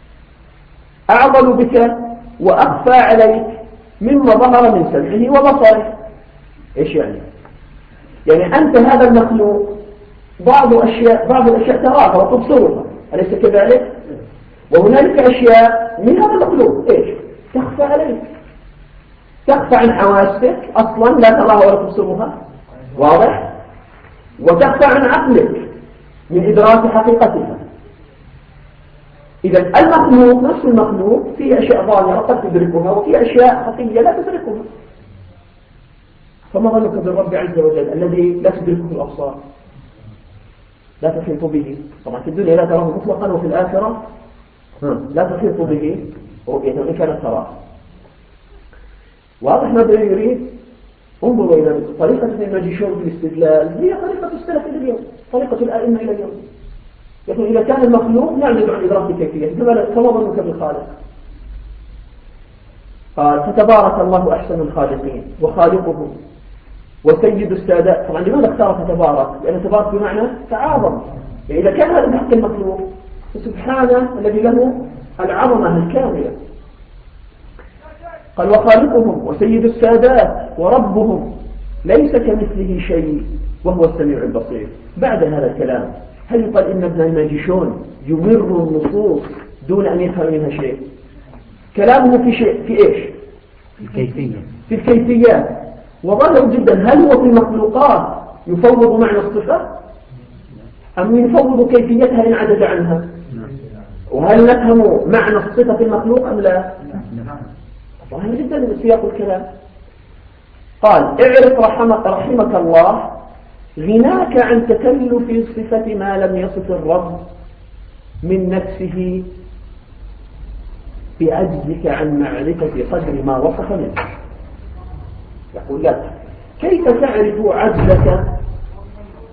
أعظم بك وأخفى عليك مما ظهر من سمعه وبصره. إيش يعني؟ يعني أنت هذا المخلوق بعض الأشياء تراها وتبصرها، أليس كذلك؟ وهنالك أشياء من هذا المخلوق إيش؟ تخفى عليك، تخفى عن حواسك أصلا، لا تراها ولا تبصرها. واضح؟ وتخفى عن عقلك من إدراك حقيقتها. إذا المخلوق نفس المخلوق فيه أشياء ظاهرة قد تدركها، وفيه أشياء خفية لا تدركها. فما ظنك بالرب عز وجل الذي لا تدركه الأبصار، لا تحيط به. طبعا في الدنيا لا تراه مطلقا، وفي الآخرة لا تحيط به رؤية إن كانت تراه. واضح ماذا يريد؟ انظروا إلى طريقة الماجيشون في الاستدلال، هي طريقة السلف إلى اليوم، طريقة الآئمة إلى اليوم. يقول إذا كان المخلوق نعجز عن إدراك كيفية، فما ظنك بالخالق؟ قال فتبارك الله أحسن الخالقين وخالقه وسيد السادات. طبعا لماذا اختار فتبارك؟ لأن تبارك بمعنى تعاظم. يعني إذا كان هذا بحق المخلوق فسبحانه الذي له العظمة الكاملة. قال وخالقهم وسيد السادات وربهم ليس كمثله شيء وهو السميع البصير. بعد هذا الكلام هل يقال إن ابن الماجشون يمر النصوص دون أن يفهم منها شيء؟ كلامه في شيء، في إيش؟ في الكيفيات. وظاهر جدا هل هو في المخلوقات يفوض معنى الصفة أم يفوض كيفيتها إن عجز عنها؟ وهل نفهم معنى الصفة في المخلوق أم لا؟ ظاهر جدا من سياق الكلام. قال اعرف رحمك الله غناك عن تكلف صفة ما لم يصف الرب من نفسه بعجزك عن معرفة قدر ما وصف منه. يقول لك كيف تعرف عجزك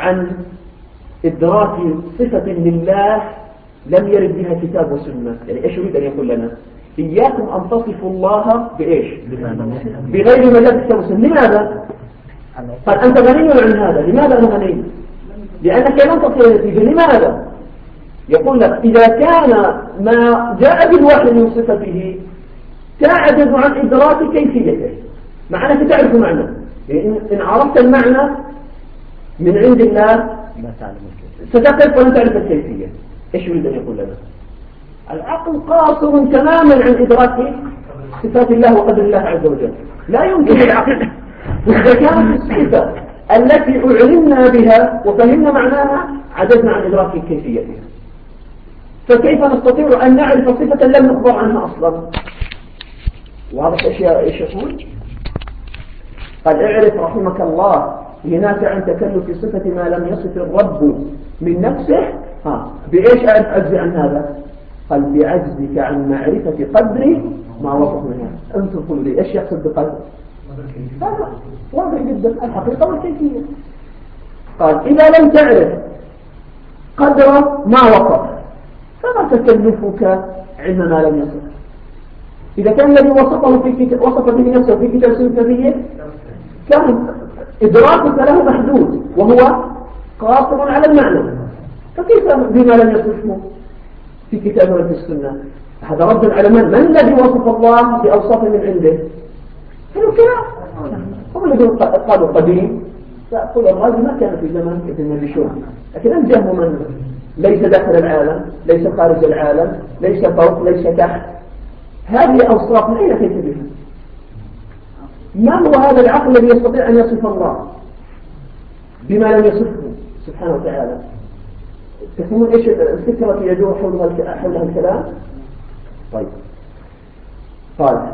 عن إدراك صفة لله لم يرد بها كتاب وسنة. يعني إيش يريد أن يقول لنا؟ إياكم أن تصفوا الله بإيش؟ بغير ما جاء كتاب وسنة. لماذا؟ قال أنت غني عن هذا. لماذا أنا غني؟ لأنك لم تصل نتيجة. لماذا؟ يقول لك إذا كان ما جاء بالوحي من صفته تعجز عن إدراك كيفيته، مع أنك تعرف معنى. يعني إن عرفت المعنى من عند الله ستقف ولن تعرف الكيفية. إيش يريد أن يقول لنا؟ العقل قاصر تماما عن إدراك صفات الله وقدر الله عز وجل. لا يمكن العقل. وإذا كانت الصفة التي أعلمنا بها وفهمنا معناها عجزنا عن إدراك كيفيتها، فكيف نستطيع أن نعرف صفة لم نخبر عنها أصلا؟ وهذا إيش يقول؟ قال اعرف رحمك الله هناك عن تكلف صفة ما لم يصف الرب من نفسه. بإيش أعرف أجزي عن هذا؟ قال بعجزك عن معرفة قدر ما وصف منها. أنتم تقولوا لي إيش يقصد بقدر؟ هذا واضح جدا، الحقيقة والكيفية. قال إذا لم تعرف قدر ما وصف فما تكلفك علم ما لم يصف. إذا كان الذي وصف به نفسه في كتاب سنة نبيه كان إدراكك له محدود وهو قاصر على المعنى، فكيف بما لم يصفه في كتاب ولا في السنة؟ هذا رد على من الذي وصف الله بأوصاف من عنده؟ هذا الكلام. هم الذين قالوا قديم، فأقول الرازي ما كان في زمن ابن مجشون، لكن أنجهم من ليس داخل العالم، ليس خارج العالم، ليس فوق، ليس تحت. هذه أوصاف من أين تأتي بها؟ ما هو هذا العقل الذي يستطيع أن يصف الله بما لم يصفه سبحانه وتعالى؟ تفهمون إيش الفكرة التي يدور حولها الكلام؟ طيب قال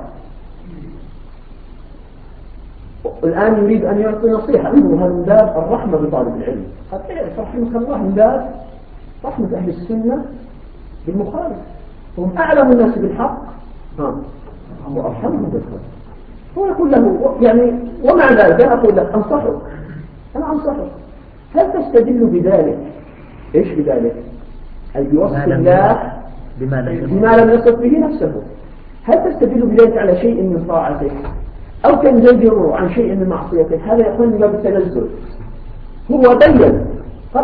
الآن يريد أن يعطي نصيحة أنه هذا من باب الرحمة بطالب العلم. قد تعرف رحمك الله من باب رحمة أهل السنة بالمخالف، هم أعلم الناس بالحق وأرحمهم بالخير. هو يقول له يعني ومع ذلك أنا أقول لك أنا أنصحك. هل تستدل بذلك؟ إيش بذلك؟ أي بوصف الله بما لم يصف به نفسه. هل تستدل بذلك على شيء من طاعته أو تنزجر عن شيء من معصيته؟ هذا يكون من باب التنزل. هو بين قال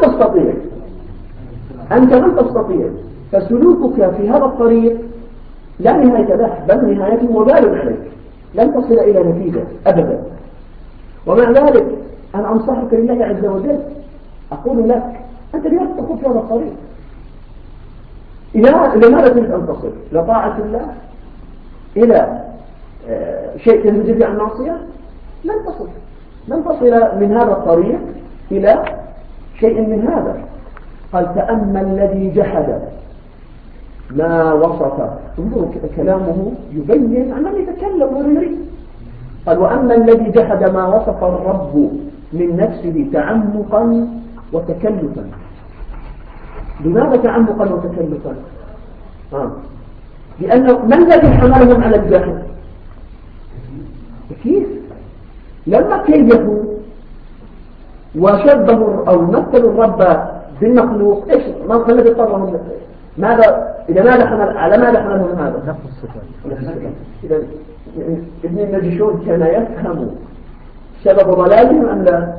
أنت لن تستطيع فسلوكك في هذا الطريق لا نهاية له، بل نهايته وبال عليك، لن تصل إلى نتيجة أبدا. ومع ذلك أنا أنصحك لله عز وجل، أقول لك أنت اليوم تخوض في هذا الطريق. إلى ماذا تريد أن تصل؟ إلى طاعة الله؟ إلى شيء تنزل عن معصية؟ لن تصل من هذا الطريق إلى شيء من هذا. قال تأمل الذي جحد ما وصف. انظروا كلامه يبين عن من يتكلم ويريد. قال وأما الذي جحد ما وصف الرب من نفسه تعمقا وتكلفا. لماذا تعمقا وتكلفا؟ لأنه من الذي حملهم على الجهل؟ كيف؟ لما كيفوا وشبهوا أو مثلوا الرب بالمخلوق، إيش ما الذي اضطرهم؟ إذا ماذا حملهم هذا؟ نفس الصفات. إذا ابن المجشون كان يفهم سبب ضلالهم أم لا؟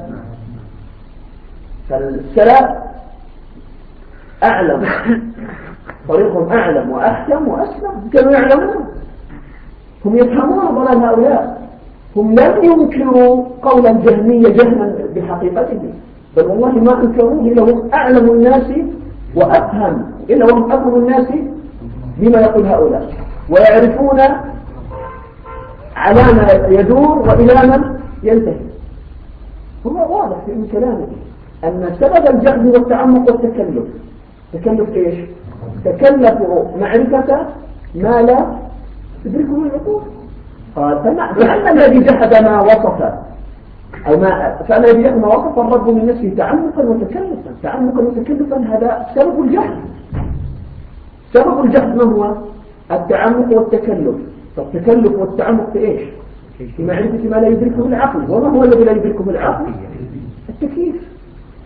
فالسلف أعلم، طريقهم أعلم وأحكم وأسلم، كانوا يعلمون، هم يفهمون ضلال هؤلاء. هم لم ينكروا قول الجهمية جهلا بحقيقته، بل والله ما أنكروه إلا هم أعلم الناس وأفهم، إلا هم أفهم الناس بما يقول هؤلاء، ويعرفون على ما يدور وإلى من ينتهي. هو واضح في كلامه أن سبب الجهل والتعمق والتكلف. تكلف إيش؟ تكلفوا معرفة ما لا تدركه العقول. قال فأما الذي جحد ما وصف أو فأنا الذي جحد ما وصف الرب من نفسه تعمقا وتكلفا، هذا سبب الجهل. سبب الجهل ما هو؟ التعمق والتكلف. فالتكلف والتعمق في إيش؟ في معرفة ما لا يدركه العقل. وما هو الذي لا يدركه العقل؟ التكييف.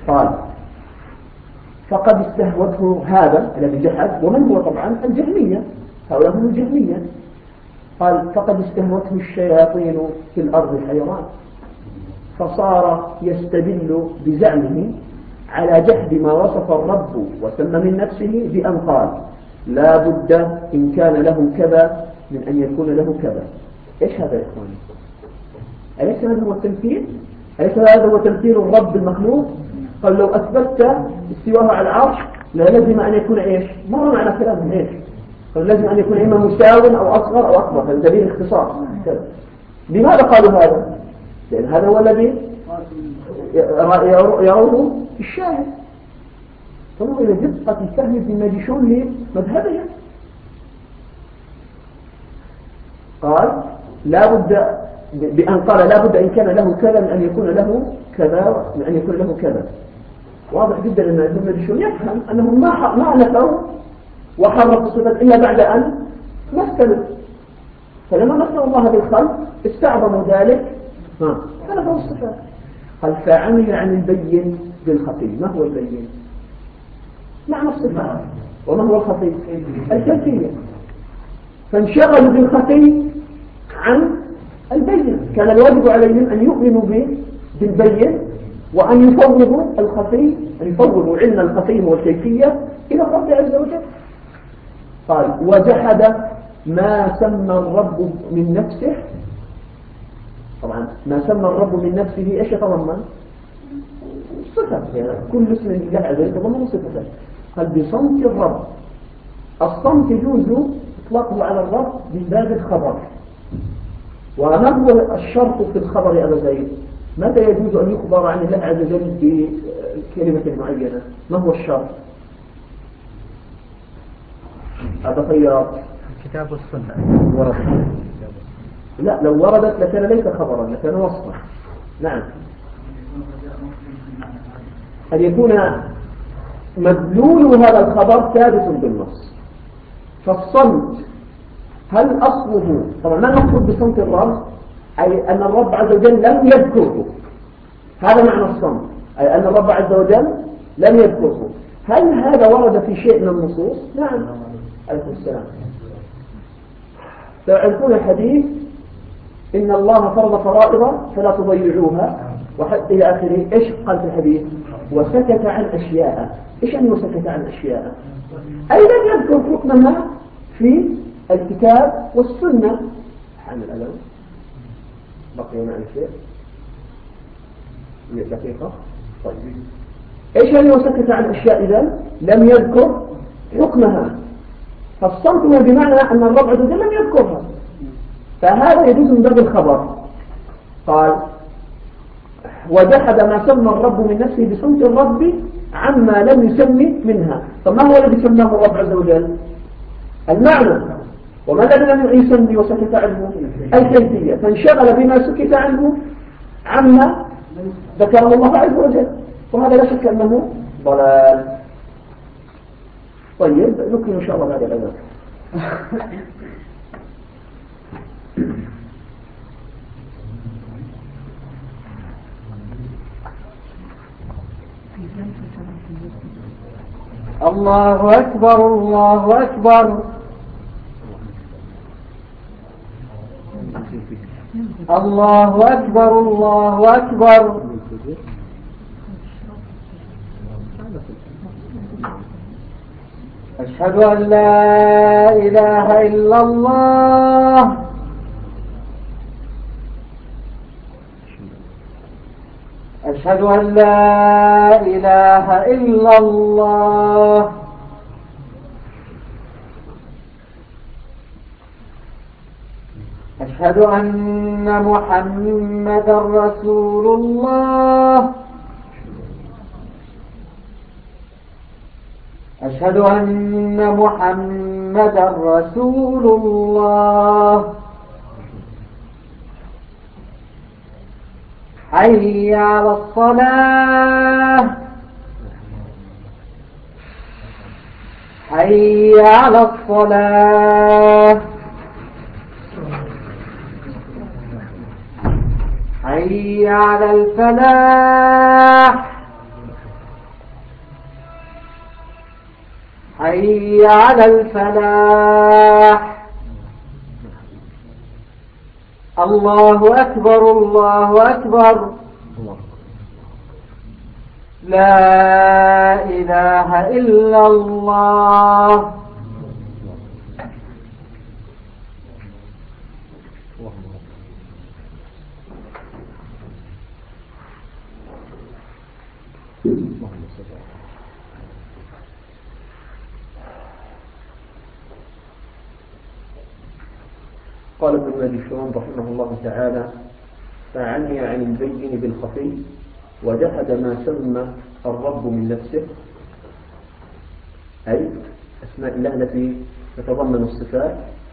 قال فقد استهوته هذا الذي جحد، ومن هو طبعا الجهمية، هؤلاء هم الجهمية. قال فقد استهوته الشياطين في الأرض حيران، فصار يستدل بزعمه على جحد ما وصف الرب وسمى من نفسه بأن قال لا بد إن كان له كذا من أن يكون له كذا. إيش هذا يا إخواني؟ أليس هذا هو التمثيل؟ أليس هذا هو تمثيل الرب المخلوق؟ قال لو أثبتت استواه على العرش لازم أن يكون إيش؟ مر معنا كلام إيش؟ قال لازم أن يكون إما مساو أو أصغر أو أكبر، هذا دليل اختصاص. لماذا قالوا هذا؟ لأن هذا هو الذي يرونه الشاهد. فهو إلى دقة فهم ابن ماجشون لمذهبهم. قال لا بد بأن قال لا بد إن كان له كذا من أن يكون له كذا، من أن يكون له كذا. واضح جدا أن ابن ماجشون يفهم أنهم ما نفوا وحرفوا الصفات إلا بعد أن مثلوا، فلما مثلوا الله بالخلق استعظموا ذلك فنفوا الصفات. قال فعمل عن البين بالخفي. ما هو البين؟ معنى الصفات. وما هو الخفي؟ الكيفية. فانشغلوا بالخفي عن البين. كان الواجب عليهم أن يؤمنوا بالبين وأن يفوضوا الخفي، أن يفوضوا علم الخفي والكيفية إلى الرب عز وجل. قال وجحد ما سمى الرب من نفسه. طبعا ما سمى الرب من نفسه ايش يتضمن؟ صفة، يعني كل اسم لله عز وجل يتضمن صفة. قال بصمت الرب. الصمت يجوز اطلاقه على الرب من باب الخبر. وما هو الشرط في الخبر يا أبا زيد؟ متى يجوز أن يخبر عن الله عز وجل بكلمة معينة؟ ما هو الشرط؟ هذا خيارات الكتاب والسنة وردت. لا لو وردت لكان ليس خبرا، لكان وصفا. نعم، أن يكون مدلول هذا الخبر ثابت بالنص. فالصمت هل أصله، طبعا ما نقصد بصمت الرب أي أن الرب عز وجل لم يذكره، هذا معنى الصمت، أي أن الرب عز وجل لم يذكره. هل هذا ورد في شيء من النصوص؟ نعم. عليه السلام. تعرفون الحديث إن الله فرض فرائض فلا تضيعوها وحتى إلى آخره. إيش قال في الحديث؟ وسكت عن أشياء. إيش يعني وسكت عن أشياء؟ أي لم يذكر حكمها في الكتاب والسنة. حان الألم بقي معنا شيء دقيقة. طيب إيش يعني وسكت عن أشياء إذن لم يذكر حكمها؟ فالصمت هو بمعنى أن الرب عز وجل لم يذكرها، فهذا يجوز من باب الخبر. قال وجحد ما سمى الرب من نفسه بصمت الرب عما لم يسمي منها. فما هو الذي سماه الرب عز وجل؟ المعنى. وما الذي لم يسمي وسكت عنه؟ الكيفية. فانشغل بما سكت عنه عما ذكره الله عز وجل، وهذا لا شك أنه ضلال. طيب نكمل إن شاء الله بعد الأذان. الله أكبر الله أكبر الله أكبر الله أكبر. أشهد أن لا إله إلا الله أشهد أن لا إله إلا الله أشهد أن محمدا رسول الله أشهد أن محمدا رسول الله. حي على الصلاة حي على الصلاة حي على الفلاح حي على الفلاح الله أكبر الله أكبر لا إله إلا الله. قال ابن ماجشون رحمه الله تعالى: فعني عن البين بالخفي وجحد ما سمى الرب من نفسه، أي أسماء الله التي تتضمن الصفات.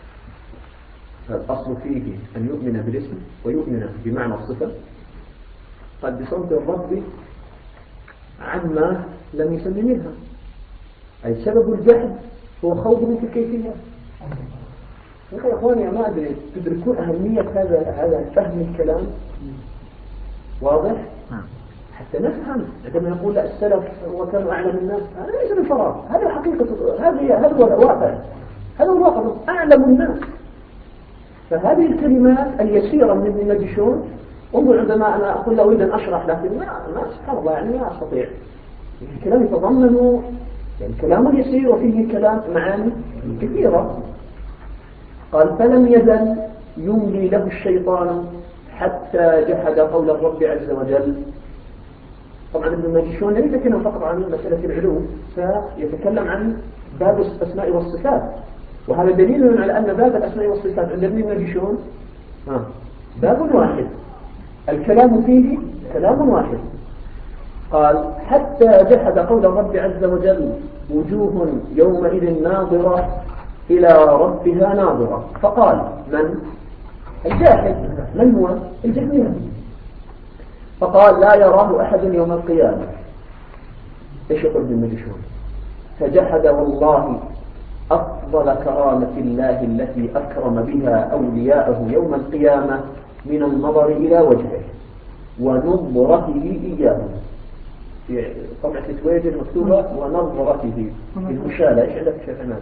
الأصل فيه أن يؤمن بالاسم ويؤمن بمعنى الصفة. قد بصمت الرب عما لم يسمي منها، أي سبب الجحد هو خوضه في الكيفية. يا إخواني ما أدري تدركون أهمية هذا فهم الكلام واضح؟ حتى نفهم عندما نقول لا السلف وكانوا أعلم الناس، هذا ليس بالفراغ، هذا حقيقة، هذا هو الواقع، هذا هو الواقع، أعلم الناس. فهذه الكلمات اليسيرة من ابن ماجشون، انظر عندما أنا أقول لا أريد أن أشرح، لكن ما سبحان الله يعني ما أستطيع. الكلام يتضمن يعني كلام يسير وفيه كلام معاني كثيرة. قال: فلم يزل يملي له الشيطان حتى جحد قول الرب عز وجل. طبعا ابن ماجشون لم يتكلم فقط عن مسألة العلوم، فيتكلم عن باب الأسماء والصفات، وهذا دليل على أن باب الأسماء والصفات عند ابن ماجشون باب واحد، الكلام فيه كلام واحد. قال: حتى جحد قول الرب عز وجل: وجوه يومئذ ناظرة إلى ربها ناظرة. فقال: من؟ الجاحد. من هو؟ الجهمية. فقال: لا يراه أحد يوم القيامة. إيش يقول ابن ماجشون؟ فجحد والله أفضل كرامة الله التي أكرم بها أولياءه يوم القيامة من النظر إلى وجهه ونظرته إياه. في طبعة تويجر مكتوبة ونظرته بالمشالة. إيش عندك شيخ عماد؟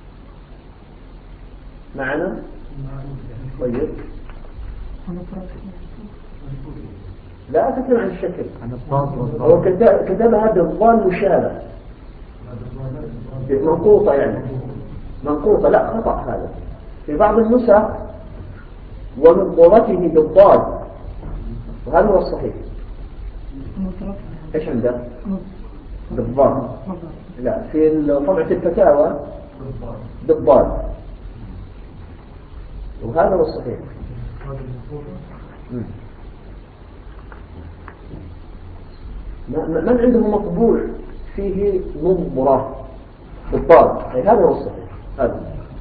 معنا؟ طيب لا أتكلم عن الشكل، هو كتبها بالضال مشالة منقوطة، يعني منقوطة، لا خطأ هذا في بعض النسخ، ونظرته بالضاد، وهذا هو الصحيح. ايش عنده؟ بالضاد. لا، في طبعة الفتاوى بالضاد، وهذا هو الصحيح. من عنده مطبوع فيه نظرة بالضاد، هذا هو الصحيح. هذا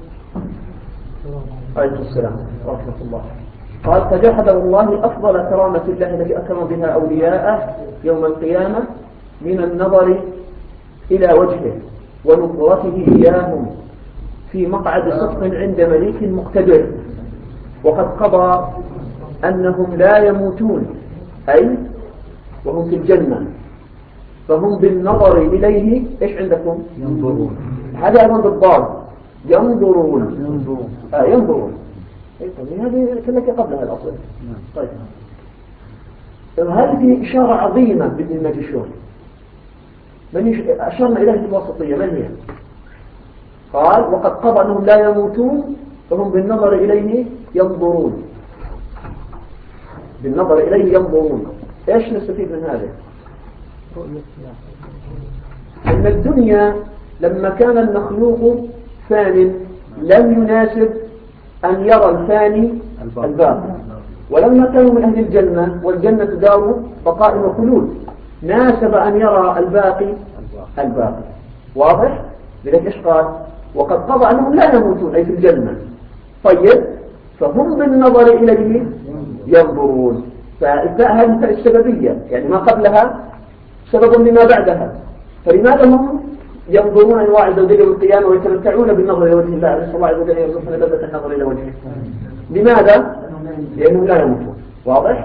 عليه السلام ورحمة الله. قال: فجحد والله أفضل كرامة الله التي أكرم بها أولياءه يوم القيامة من النظر إلى وجهه ونظرته إياهم في مقعد صدق عند مليك مقتدر، وقد قضى أنهم لا يموتون، أي وهم في الجنة، فهم بالنظر إليه إيش عندكم؟ ينظرون. هذا أيضا بالضاد، ينظرون. ينظرون. هذه كانت قبلها الأصل. طيب، هذه إشارة عظيمة بابن ماجشون. أشرنا إليه بالوسطية، من هي؟ قال: وقد قضى أنهم لا يموتون فهم بالنظر إليه ينظرون. بالنظر إليه ينظرون. إيش نستفيد من هذا؟ أن الدنيا لما كان المخلوق فان لم يناسب أن يرى الفاني الباقي، ولما كانوا من أهل الجنة والجنة دار بقاء وخلود ناسب أن يرى الباقي الباقي. واضح؟ لذلك إيش قال؟ وقد قضى أنهم لا يموتون، أي في الجنة. طيب، فهم بالنظر إليه ينظرون. فإثباء هذه السببية، يعني ما قبلها سبب لما بعدها. فلماذا هم ينظرون إلى الله عز وجل يوم القيامة ويتمتعون بالنظر إلى وجه الله؟ نسأل الله عز وجل يرزقنا لذة النظر إلى وجهه. لماذا؟ لأنهم لا يموتون. واضح؟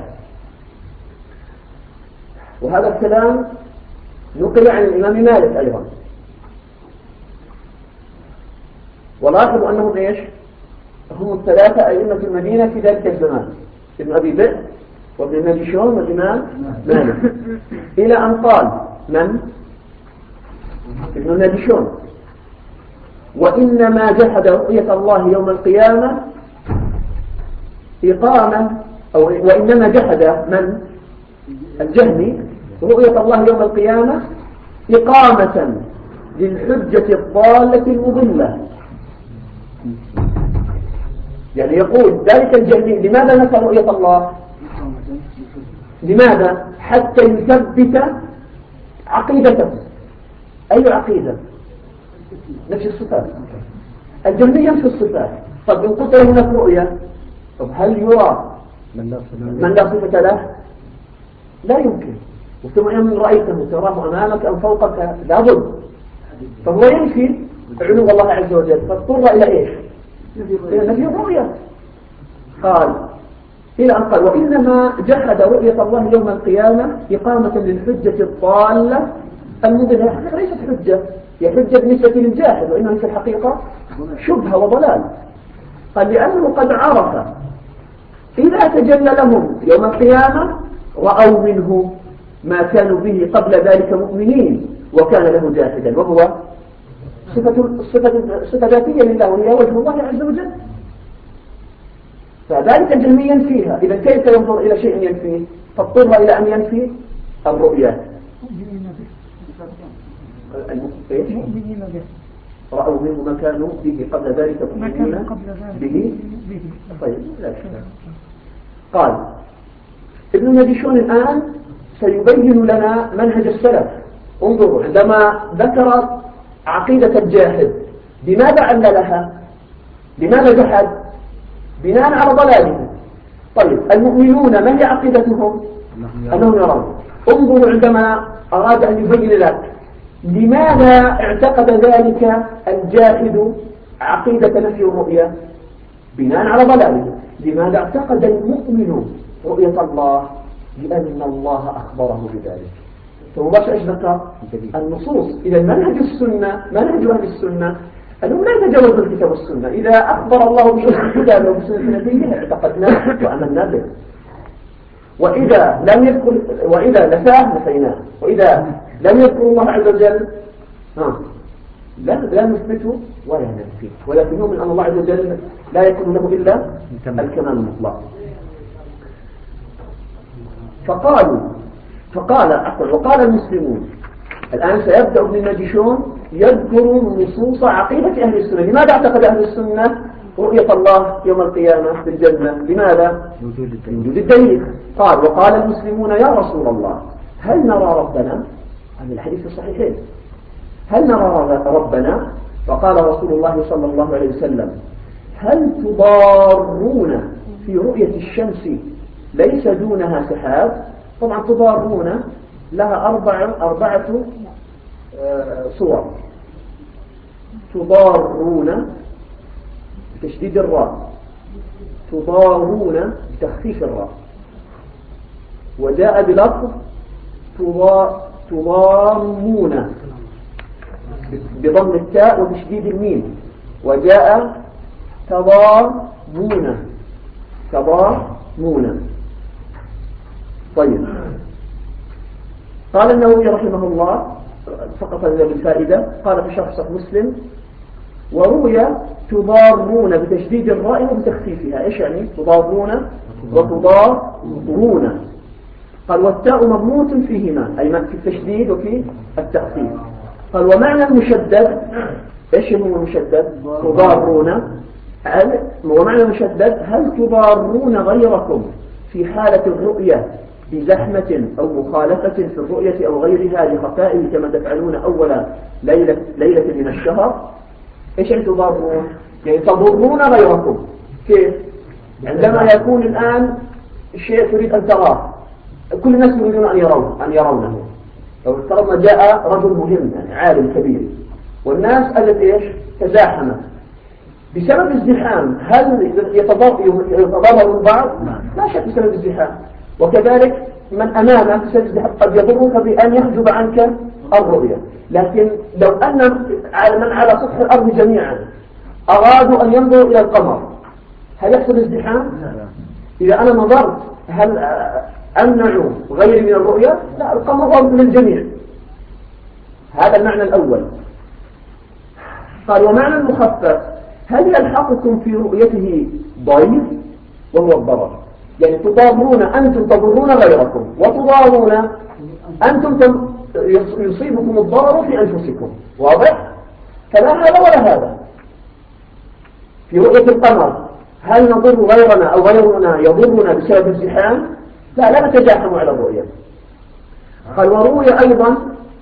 وهذا الكلام نقل عن الإمام مالك أيضا. ولاحظوا أنهم إيش؟ هم الثلاثة أئمة المدينة في ذلك الزمان، ابن أبي بكر وابن النجشون والإمام مالك، إلى أن قال من؟ ابن النجشون: وإنما جحد رؤية الله يوم القيامة إقامة، أو وإنما جحد من؟ الجهمي رؤية الله يوم القيامة إقامة للحجة الضالة المضلة. يعني يقول ذلك الجهمي لماذا نفى رؤية الله؟ لماذا؟ حتى يثبت عقيدته. أي عقيدة؟ نفس الصفات. الجهمي ينفي الصفات. طب إن قلت له هناك رؤية، طب هل يرى من لا صفة له؟ لا يمكن. وثم إن رأيته تراه أمامك أم فوقك لابد، فهو ينفي علو الله عز وجل، فاضطر إلى إيش؟ إلى نفي الرؤية. قال إلى أن قال: وإنما جحد رؤية الله يوم القيامة إقامة للحجة الضالة المضلة. ليست حجة، هي حجة بالنسبة للجاحد، وإنها في الحقيقة شبهة وضلال. قال: لأنه قد عرف إذا تجلى لهم يوم القيامة رأوا منه ما كانوا به قبل ذلك مؤمنين، وكان له جاحدا، وهو صفة ذاتية لله، وهي وجه الله عز وجل. فذلك الجهمي ينفيها. إذا كيف ينظر إلى شيء ينفيه؟ فاضطر إلى أن ينفي الرؤية. رأوا منه ما كانوا به قبل ذلك مؤمنين به. طيب، لا شك. قال ابن النجشون الآن سيبين لنا منهج السلف. انظروا، عندما ذكر عقيدة الجاحد بماذا عللها؟ لماذا جحد؟ بناء على ضلاله. طيب، المؤمنون ما هي عقيدتهم؟ أنهم يرون. انظروا، عندما أراد أن يبين لك لماذا اعتقد ذلك الجاحد عقيدة نفي الرؤية بناء على ضلاله. لماذا اعتقد المؤمن رؤية الله؟ لأن الله أخبره بذلك. ثم باش ايش ذكر؟ النصوص. إذا منهج السنة، منهج أهل السنة أنهم لا يتجاوزوا الكتاب والسنة. إذا أخبر الله بشيء كتابه وبسنة نبيه اعتقدناه وأمنا به، وإذا لم يذكر، وإذا نساه نسيناه، وإذا لم يذكر الله عز وجل لا نثبته ولا ننفيه، ولكن نؤمن أن الله عز وجل لا يكون له إلا الكمال المطلق. وقال المسلمون. الآن سيبدأ ابن النجشون يذكر نصوص عقيدة أهل السنة. لماذا اعتقد أهل السنة رؤية الله يوم القيامة في الجنة؟ لماذا؟ وجود الدليل. قال: وقال المسلمون يا رسول الله هل نرى ربنا؟ هذا الحديث الصحيحين. هل نرى ربنا؟ وقال رسول الله صلى الله عليه وسلم: هل تضارون في رؤية الشمس ليس دونها سحاب؟ طبعا تضارون لها أربعة صور. تضارون بتشديد الراء، تضارون بتخفيف الراء، وجاء بلفظ تضامون بضم التاء وتشديد الميم، وجاء تضامون. طيب، قال النووي رحمه الله فقط للفائدة، قال في شرح صحيح مسلم: وروي تضارون بتشديد الراء وبتخفيفها. ايش يعني تضارون وتضارون؟ قال: والتاء مضمومة فيهما، أي في التشديد وفي التخفيف. قال: ومعنى المشدد، ايش هو المشدد؟ تضارون. ومعنى المشدد: هل تضارون غيركم في حالة الرؤية بزحمة أو مخالفة في الرؤية أو غيرها لخفائه كما تفعلون أول ليلة من الشهر؟ إيش يعني تضارون؟ يعني تضرون غيركم. كيف؟ عندما يكون الآن الشيء تريد أن تراه، كل الناس يريدون أن يرونه. لو افترضنا جاء رجل مهم، يعني عالم كبير، والناس قالت إيش؟ تزاحمت بسبب الزحام. هل يتضرر البعض؟ لا شك بسبب الزحام. وكذلك من أمامك قد يضرك بأن يحجب عنك الرؤية. لكن لو أن من على سطح الأرض جميعا أرادوا أن ينظروا إلى القمر، هل يحصل ازدحام؟ إذا أنا نظرت هل أمنع غيري من الرؤية؟ لا، القمر هو للجميع. هذا المعنى الأول. قال ومعنى المخفف هل يلحقكم في رؤيته ضير وهو الضرر، يعني تضارون أنتم تضرون غيركم وتضارون أنتم يصيبكم الضرر في أنفسكم، واضح؟ فلا هذا ولا هذا. في رؤية القمر هل نضر غيرنا أو غيرنا يضرنا بسبب الزحام؟ لا نتزاحم على الرؤية. قال وروي أيضا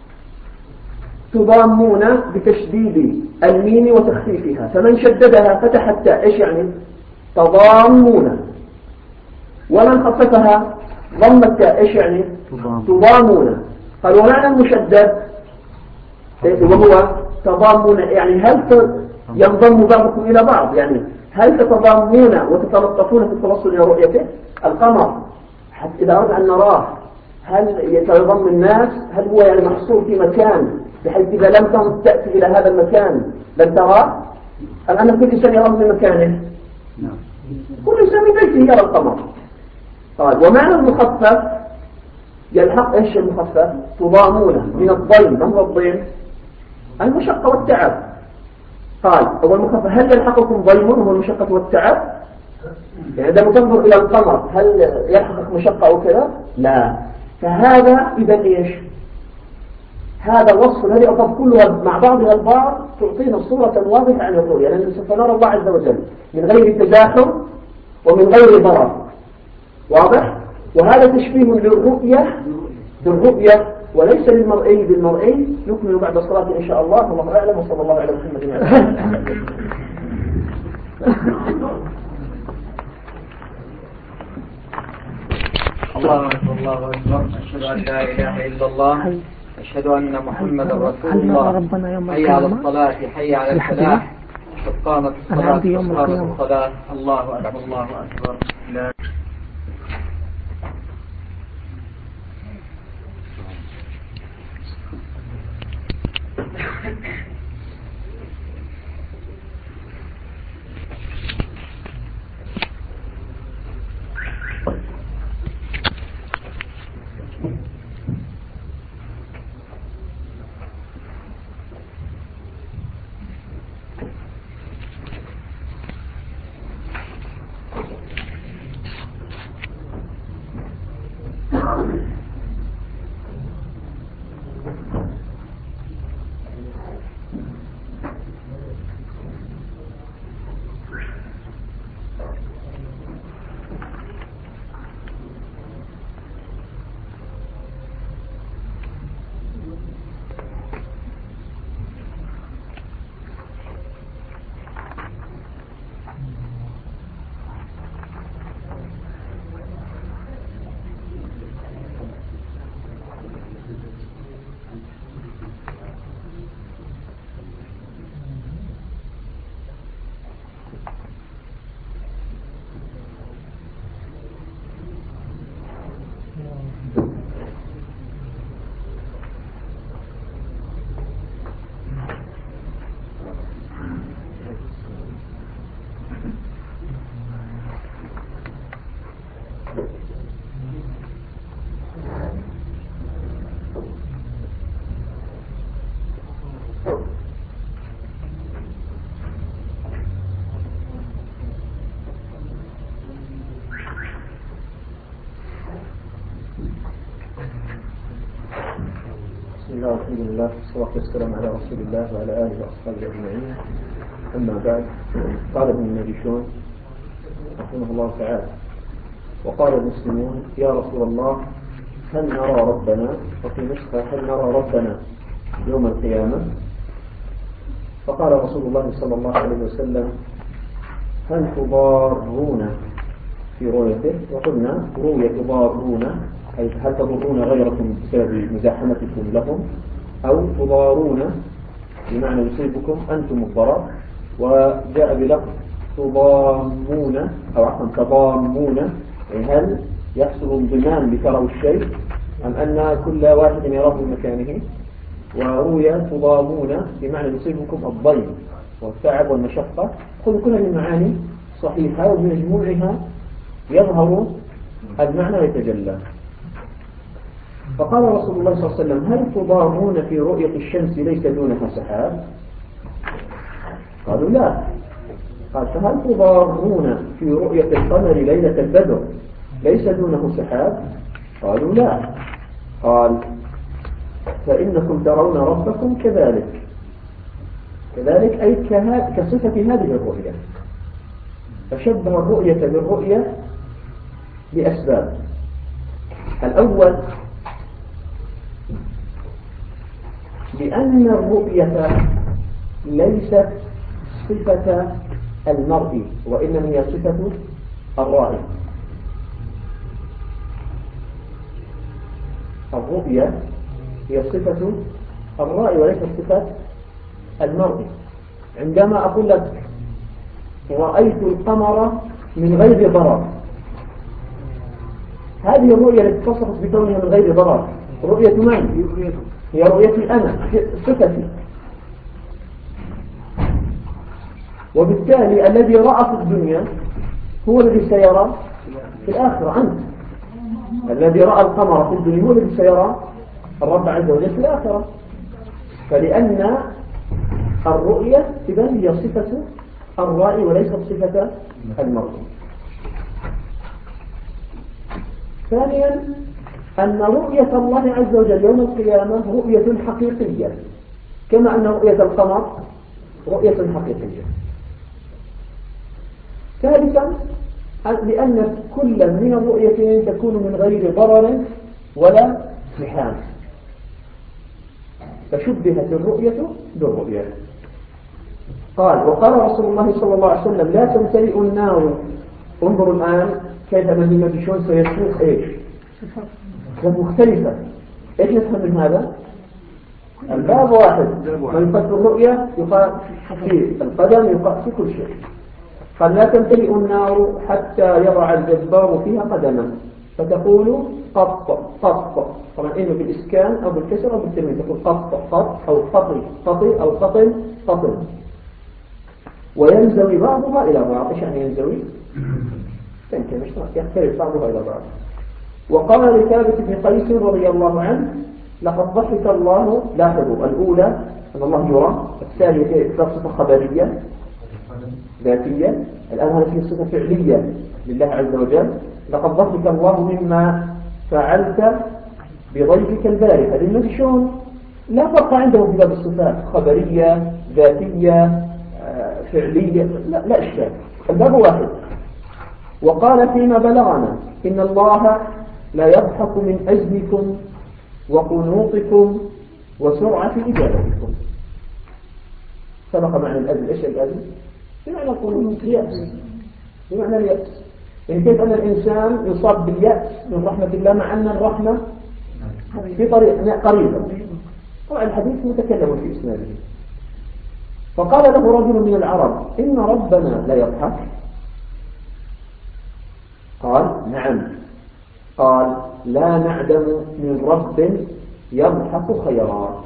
تضامون بتشديد الميم وتخفيفها، فمن شددها فتح التاء، ايش يعني؟ تضامون. ومن خففها ضم التاء، ايش يعني؟ تضامون. قال ومعنى المشدد وهو تضامون، يعني هل ينضم بعضكم إلى بعض، يعني هل تتضامون وتتلطفون في التوصل إلى رؤيته؟ القمر حتى إذا أردنا أن نراه هل يتضم الناس؟ هل هو يعني محصور في مكان بحيث إذا لم تأتي إلى هذا المكان لن تراه؟ أم أن كل إنسان يرى من مكانه؟ كل إنسان من بيته يرى القمر. طيب ومعنى المخفف يلحق إيش المخفف؟ تضامون من الضيم. ما هو الضيم؟ المشقة والتعب. قال هو المخفف هل يلحقكم ضيم وهو المشقة والتعب؟ يعني عندما تنظر إلى القمر هل يلحقك مشقة أو كذا؟ لا. فهذا إذا إيش؟ هذا الوصف الذي أضاف كلها مع بعضها البعض تعطينا صورة واضحة عن الرؤية، لأن سوف نرى الله عز وجل من غير تزاحم ومن غير ضرر، واضح؟ وهذا تشبيه للرؤية بالرؤية وليس للمرئي بالمرئي. نكمل بعد الصلاة إن شاء الله، والله أعلم، وصلى الله على محمد وعلى آله. الله أكبر الله أكبر، أشهد أن لا إله إلا الله، أشهد أن محمد رسول الله، حي على الصلاة حي على الفلاح، قد قامت الصلاة قد قامت الصلاة، الله أكبر الله أكبر. لا الحمد لله والصلاة والسلام على رسول الله وعلى آله وأصحابه أجمعين. أما بعد، قال ابن الماجشون رحمه الله تعالى: وقال المسلمون يا رسول الله هل نرى ربنا؟ وفي نسخة هل نرى ربنا يوم القيامة؟ فقال رسول الله صلى الله عليه وسلم: هل تضارون في رؤيته؟ وقلنا رؤية تضارون أي هل تضرون غيركم بسبب مزاحمتكم لهم، أو تضارون بمعنى يصيبكم أنتم الضرر. وجاء بلفظ تضامون أو عفوا تضامون، يعني هل يحصل انضمام لتروا الشيء أم أن كل واحد يراه من مكانه. وروي تضامون بمعنى يصيبكم الضيم، والتعب والمشقة، خذ كل المعاني صحيحة وبمجموعها يظهر المعنى ويتجلى. فقال رسول الله صلى الله عليه وسلم: هل تضامون في رؤية الشمس ليس دونها سحاب؟ قالوا لا. قال: فهل تضامون في رؤية القمر ليلة البدر ليس دونه سحاب؟ قالوا لا. قال: فإنكم ترون ربكم كذلك أي كصفة هذه الرؤية. فشبه الرؤية بالرؤية لأسباب. الأول لأن الرؤية ليست صفة المرء، وإنما هي صفة الرائي. الرؤية هي صفة الرائي وليست صفة المرء. عندما أقول لك رأيت القمر من غير ضرر، هذه الرؤية التي تصفت بكونها من غير ضرر رؤية من؟ هي رؤيتي أنا، صفتي. وبالتالي الذي رأى في الدنيا هو الذي سيرى في الآخرة. أنت الذي رأى القمر في الدنيا هو الذي سيرى الرب عز وجل في الآخرة. فلأن الرؤية إذن هي صفة الرائي وليست صفة المرء. ثانيا أن رؤية الله عز وجل يوم القيامة رؤية حقيقية، كما أن رؤية القمر رؤية حقيقية. ثالثا لأن كل من الرؤيتين تكون من غير ضرر ولا محام، فشبهت الرؤية بالرؤية. وقال رسول الله صلى الله عليه وسلم: لا تمتلئ النار. انظروا الآن كيف مهمة شون سيسوق إيش مختلفة. إيش نفهم من هذا؟ الباب واحد، من قد الرؤية يقال في القدم يقال في كل شيء. قال: لا تمتلئ النار حتى يضع الجبار فيها قدما فتقول قط قط. طبعا إنه بالإسكان أو بالكسر أو بالتنوين، تقول قط قط أو قطي قطي أو قطن قطن. وينزوي بعضها إلى بعض. إيش يعني ينزوي؟ يختلف بعضها إلى بعض. وقال لثابت بن قيس رضي الله عنه: لقد ضحك الله. لاحظوا، الأولى أن الله يرى، الثانية صفة خبرية ذاتية، الآن هذه هي صفة فعلية لله عز وجل. لقد ضحك الله مما فعلت بضيفك البارحة. للمجشون لا فرق عندهم في باب الصفات، خبرية ذاتية فعلية، لا إشكال، الباب واحد. وقال فيما بلغنا: إن الله لا يضحك من أجلكم وقنوطكم وسرعة إجابتكم. سبق معنى الأجل. إيش الأجل؟ بمعنى القنوط، اليأس، بمعنى اليأس. يعني كيف أن الإنسان يصاب باليأس من رحمة الله مع أن الرحمة في طريق قريبة. طبعا الحديث متكلم في إسناده. فقال له رجل من العرب: إن ربنا لا يضحك؟ قال: نعم. قال: لا نعدم من رب يضحك خيرا.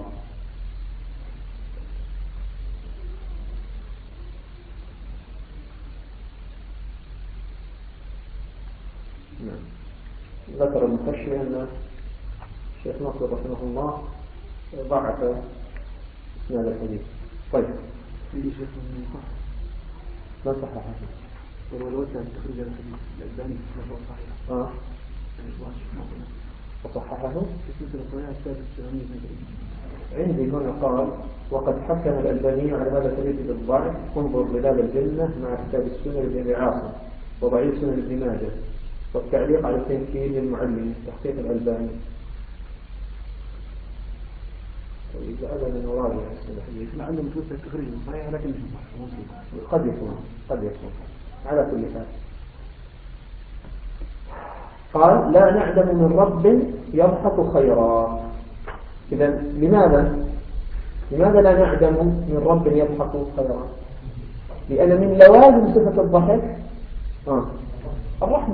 ذكر المخشي أن الشيخ ناصر رحمه الله ضعف اسناد الحديث. طيب، ما صححه؟ ولو كان تخرج الحديث الألباني فهو صحيح. وصححه في سلسلة الصحيحة السادس 700. عندي هنا قال: وقد حكم الألباني على هذا الحديث بالضعف. انظر بلاد الجنة مع كتاب السنن لابن عاصم وضعيف سنن ابن ماجه، والتعليق على التنكيل للمعلم تحقيق الألباني. إذا هذا من وراء الحديث مع أنه متوسط تخرج صحيح لكن قد يكون على كل حال. قال: لا نعدم من رب يضحك خيرا. إذا لماذا لا نعدم من رب يضحك خيرا؟ لأن من لوازم صفة الضحك الرحمة.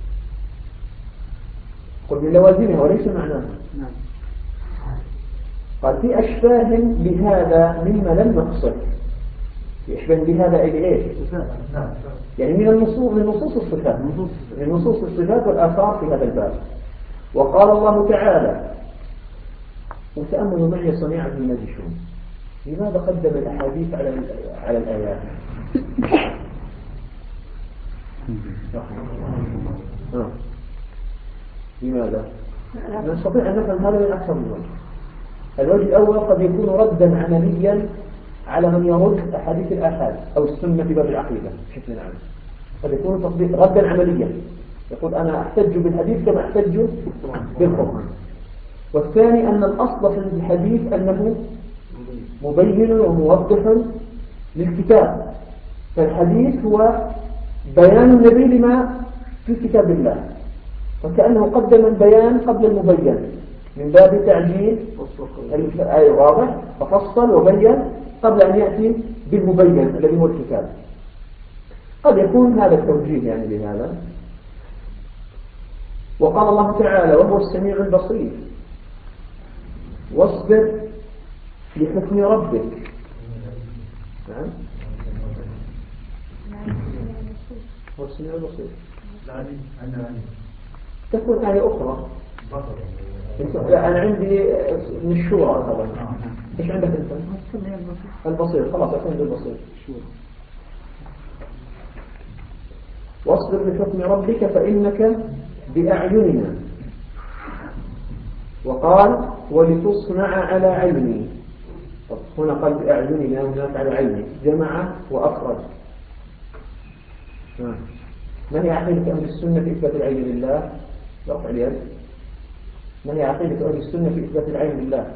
قل من لوازمها وليس معناها. قال في أشباه بهذا مما لم نقصد. في أشباه بهذا أي بإيش؟ يعني من نصوص الصفات، من نصوص الصفات والآثار في هذا الباب. وقال الله تعالى: وتأملوا معي صنيع ابن ماجشون، لماذا قدم الأحاديث على الآيات؟ لماذا؟ نستطيع أن نفهم هذا من أكثر من وجه. الوجه الأول قد يكون ردا عمليا على من يرد أحاديث الآحاد أو السنة في باب العقيدة بشكل عام. قد يكون تطبيق ردا عمليا، يقول أنا أحتج بالحديث كما أحتج بالقرآن. والثاني أن الأصل في الحديث أنه مبين وموضح للكتاب، فالحديث هو بيان النبي لما في كتاب الله، وكأنه قدم البيان قبل المبين من باب تعجيل أي واضح، ففصل وبين قبل أن يأتي بالمبين الذي هو الكتاب. قد يكون هذا التوجيه يعني بهذا. وقال الله تعالى: وهو السميع البصير، واصبر لحكم ربك. نعم، هو السميع البصير. تكون آية أخرى. أنا عندي من الشورى طبعا. إيش عندك أنت؟ البصير. خلاص أكون بالبصير. واصبر لحكم ربك فإنك بأعيننا. وقال: ولتصنع على عيني. طب هنا قال بأعيننا وهناك على عيني، جمع وأخرج. ما هي عقيدة أهل السنة في إثبات العين لله؟ رفع اليد. ما هي عقيدة أهل السنة في إثبات العين لله؟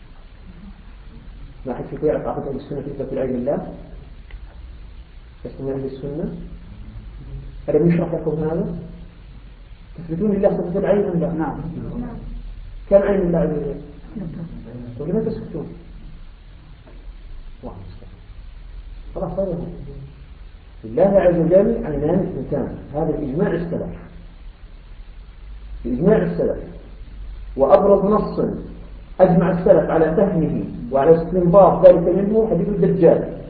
ما حد فيكم يعرف عقيدة أهل السنة في إثبات العين لله؟ اسمه أهل السنة. ألم يشرح لكم هذا؟ تثبتون لله صفة العين أم لا؟ نعم. كم عين الله عز وجل؟ ولما تسكتون؟ خلاص هذا لله عز وجل عينان اثنتان، هذا الإجماع السلف، الإجماع السلف. وأبرز نص أجمع السلف على فهمه وعلى استنباط ذلك منه حديث الدجال.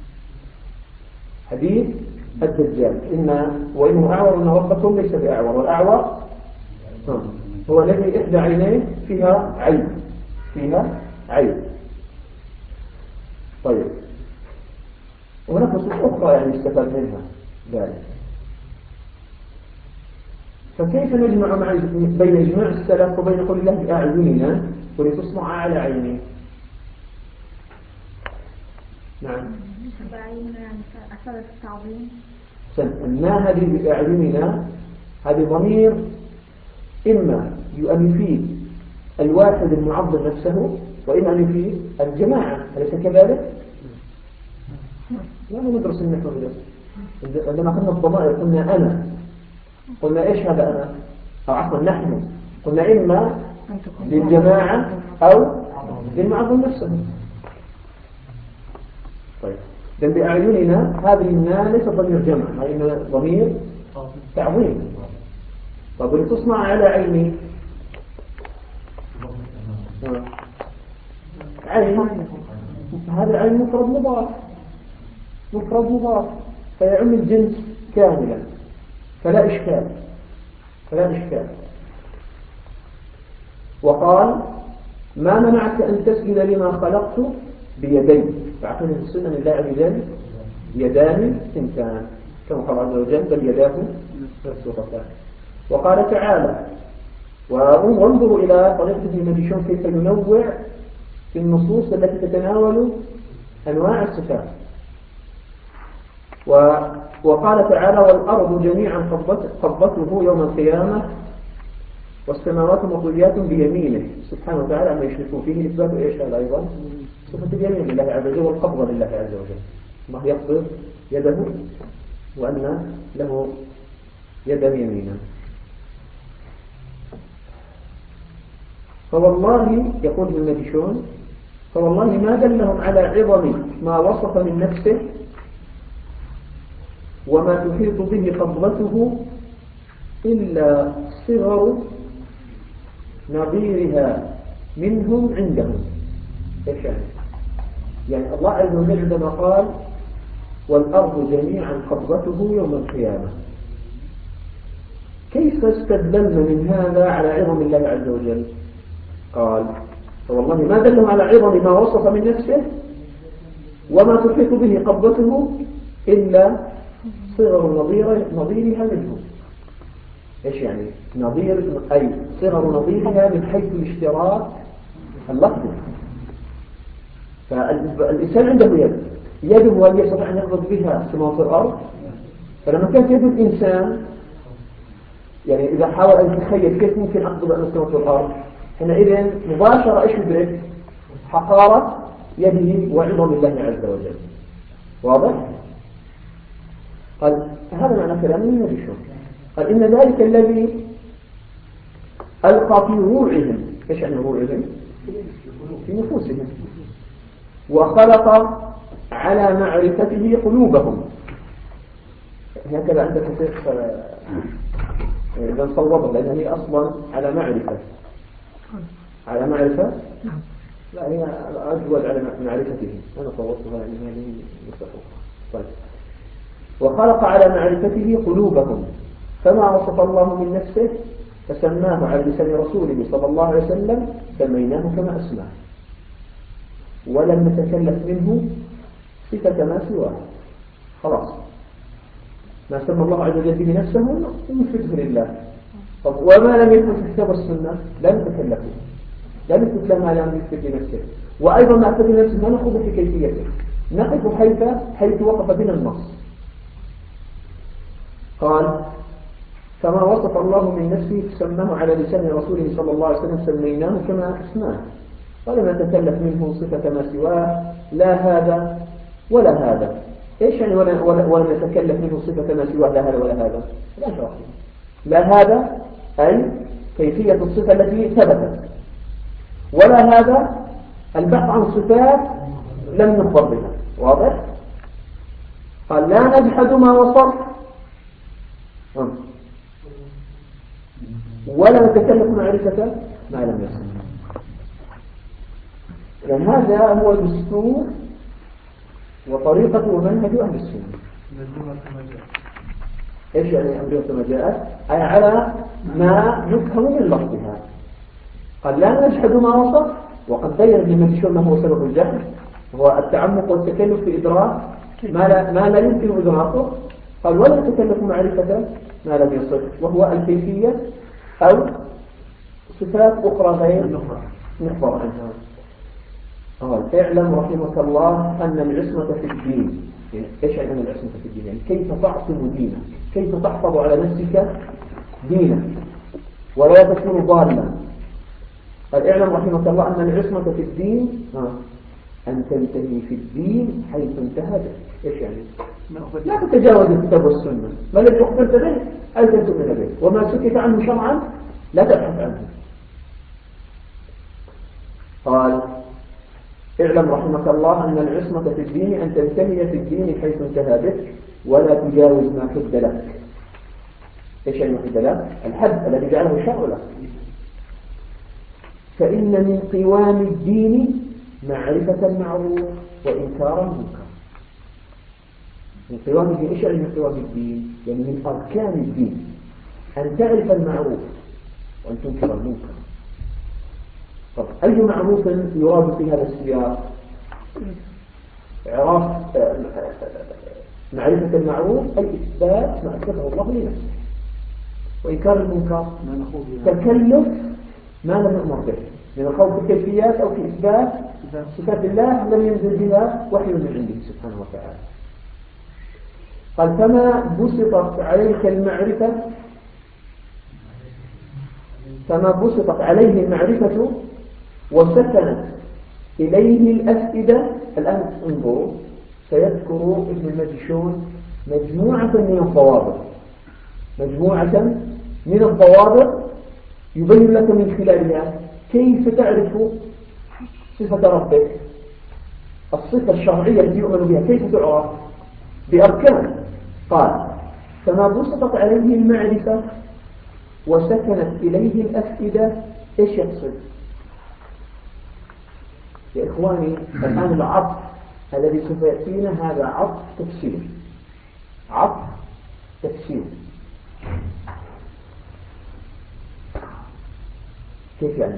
حديث الدجال: وإنه أعور أن ربكم ليس بأعور، والأعور هو الذي إحدى عينيه فيها عين. طيب، وهناك نصوص أخرى يعني استفاد منها ذلك. فكيف نجمع بين إجماع السلف وبين قول الله بأعيننا ولتصنع على عيني؟ نعم. بأعيننا يعني أثرت التعظيم. ما هذه بأعيننا؟ هذه ضمير إما يفيد الواحد المعظم نفسه، وإما يفيد الجماعة، أليس كذلك؟ لا ندرس النحو ده. عندما قلنا الضمائر قلنا أنا، قلنا إيش هذا أنا؟ أو عفوا نحن، قلنا إما للجماعة أو للمعظم نفسه. طيب، لأن بأعيننا هذه النا ليس ضمير جمع، هذه ضمير تعظيم. طب ولتصنع على عيني، عين، هذا العين مفرد مضاف فيعم الجنس كاملا، فلا إشكال. وقال: ما منعك أن تسجد لما خلقت بيدي. فعقيدة السنة لله عز وجل يدان اثنتان، كما قال عز وجل: بل يداه مبسوطتان. وقال تعالى: وانظروا إلى طريقة ابن ماجشون كيف ينوع في النصوص التي تتناول أنواع الصفات. وقال تعالى: والأرض جميعا قبضته يوم القيامة والسماوات مطويات بيمينه سبحانه وتعالى عما يشركون فيه. إثبات إيش هذا أيضا؟ صفة اليمين لله عز وجل والقبضة لله عز وجل، الله يقبض يده وأن له يدا يمينا. فوالله، يقول ابن ماجشون، فوالله ما دلهم على عظم ما وصف من نفسه وما تحيط به قبضته إلا صغر نظيرها منهم عندهم. إيش يعني الله عز وجل عندما قال والأرض جميعا قبضته يوم القيامة، كيف استدللنا من هذا على عظم الله عز وجل؟ قال فوالله ما دلهم على عظم ما وصف من نفسه وما تحيط به قبضته إلا صغر نظيرها منه. إيش يعني نظير؟ أي صغر نظيرها من حيث الاشتراك اللفظي. فالإنسان عنده يده هل يستطيع أن يقبض بها السماوات والأرض؟ فلما كانت يد الإنسان يعني إذا حاول أن يتخيل كيف ممكن أقبض أن السماوات والأرض، حينئذ مباشرة إيش يدرك؟ حقارة يده وعظم الله عز وجل. واضح؟ قال هذا معنى كلامه من الشرك. قال إن ذلك الذي ألقى في روعهم، إيش يعني روعهم؟ في نفوسهم، وخلق على معرفته قلوبهم. هكذا عندك إذا صوبها لأنها هي أصلا على معرفة. على معرفة؟ لا هي أجود على معرفته. أنا صوبتها يعني هذه مستحقة. طيب وخلق على معرفته قلوبهم، فما وصف الله من نفسه فسماه على لسان رسوله صلى الله عليه وسلم سميناه كما أسماه، ولم نتكلف منه صفة ما سواه. خلاص ما سمى الله عز وجل به نفسه نثبته لله. طب وما لم يكن في الكتاب والسنة لا نتكلفه، لا نثبت ما لم يثبت لنفسه. وأيضا ما أثبت لنفسه ما نأخذ في كيفيته، نقف حيث وقف بنا النص. قال فما وصف الله من نفسه فسماه على لسان رسوله صلى الله عليه وسلم سميناه كما أسماه، ولم نتكلف منه صفة ما سواه، لا هذا ولا هذا. إيش يعني ولم نتكلف منه صفة ما سواه لا هذا ولا هذا؟ لا شرط. لا هذا أي كيفية الصفة التي ثبتت، ولا هذا البحث عن صفات لم نخبر بها. واضح؟ قال لا نجحد ما وصف ولا نتكلف معرفة ما لم يصف. لأن هذا هو الدستور وطريقة ومنهج أهل السنة. إيش يعني أمرية كما جاءت؟ أي على ما يفهم من لفظها. قال لا نجحد ما وصف، وقد بين ابن مشهور ما هو سبب الجهل، هو التعمق والتكلف في إدراك ما لا يمكن إدراكه. قال ولا نتكلف معرفة ما لم يصف، وهو الكيفية أو صفات أخرى غير نخبر عنها. قال اعلم رحمك الله أن العصمة في الدين. يعني إيش يعني العصمة في الدين؟ يعني كيف تعصم دينك، كيف تحفظ على نفسك دينك ولا تكون ضالا. قال اعلم رحمك الله أن العصمة في الدين أن تنتهي في الدين حيث انتهى به. إيش يعني؟ لا تتجاوز الكتاب والسنة، ما الذي أخبرت به أن تؤمن به، وما سكت عنه شرعا لا تبحث عنه. قال اعلم رحمك الله أن العصمة في الدين أن تنتهي في الدين حيث انتهى بك ولا تجاوز ما حد لك. إيش يعني حد لك؟ الحد الذي جعله الشرع لك. فإن من قوام الدين معرفة المعروف وإنكار المنكر. من قوام الدين، إيش يعني من قوام الدين؟ يعني من أركان الدين أن تعرف المعروف وأن تنكر المنكر. طب أي معروف يراد في هذا السياق؟ معرفة المعروف أي إثبات ما أثبته الله لنفسه، وإنكار المنكر تكلف ما لم نأمر به من الخوض في الكيفيات أو في إثبات صفات الله لم ينزل بها وحي من عنده سبحانه وتعالى. قال فما بسطت عليك المعرفة، فما بسطت عليه المعرفة وسكنت إليه الأفئدة. الآن انظروا سيذكر ابن المجشون مجموعة من الضوابط يبين لك من خلالها كيف تعرف صفة ربك، الصفة الشرعية التي يؤمن بها كيف تعرف بأركان. قال فما بسطت عليه المعرفة وسكنت إليه الأفئدة. إيش يقصد؟ يا إخواني الآن العطف الذي سوف يأتينا هذا عطف تفسير. عطف تفسير كيف يعني؟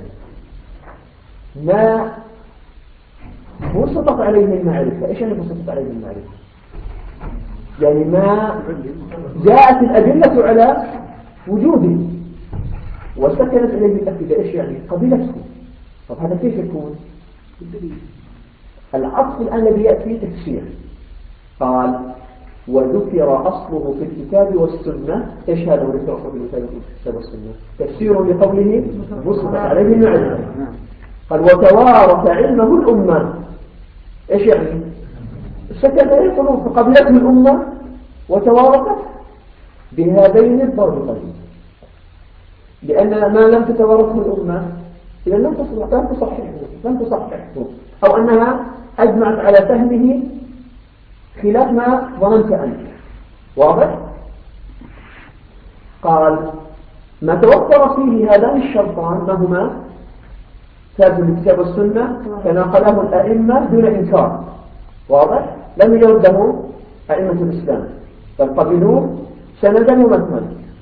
ما وصفت عليه المعرفة. إيش يعني وصفت عليه المعرفة؟ يعني ما جاءت الأدلة على وجوده وسكنت إليه الأفئدة. إيش يعني؟ قبلته. طب هذا كيف يكون؟ العطف الآن الذي يأتي تفسير. قال وذكر أصله في الكتاب والسنة. إيش هذا ذكر أصله في الكتاب والسنة؟ تفسير لقوله وصفت عليه المعرفة. قال وتوارث علمه الأمة. إيش يعني؟ سكت إليه القلوب فقبلته الأمة وتوارثت بهذين الضربتين. لأن ما لم تتوارثه الأمة إذا لم تصححه أو أنها أجمعت على فهمه خلاف ما ظننت أنت. واضح؟ قال ما توفر فيه هذان الشرطان ما هما؟ ثابت الكتاب والسنة فناقله الأئمة دون إنكار. واضح؟ لم يرده أئمة الإسلام بل قبلوه سندا ومتنا.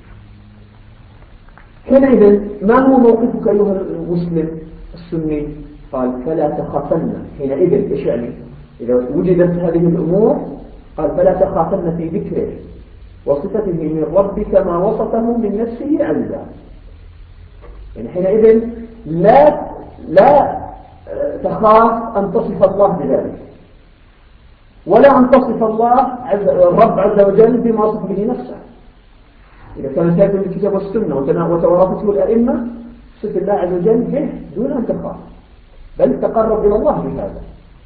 حينئذ ما هو موقفك أيها المسلم السني؟ قال فلا تخافن. حينئذ إيش يعني؟ إذا وجدت هذه الأمور قال فلا تخافن في ذكره وصفته من ربك ما وصفه من نفسه عزا. يعني حينئذ لا تخاف أن تصف الله بذلك ولا أن تصف الرب عز وجل بما وصف به نفسه. إذا كان ثابتا بالكتاب والسنة وتوارثته الأئمة صف الله عز وجل به دون أن تخاف بل تقرب إلى الله بهذا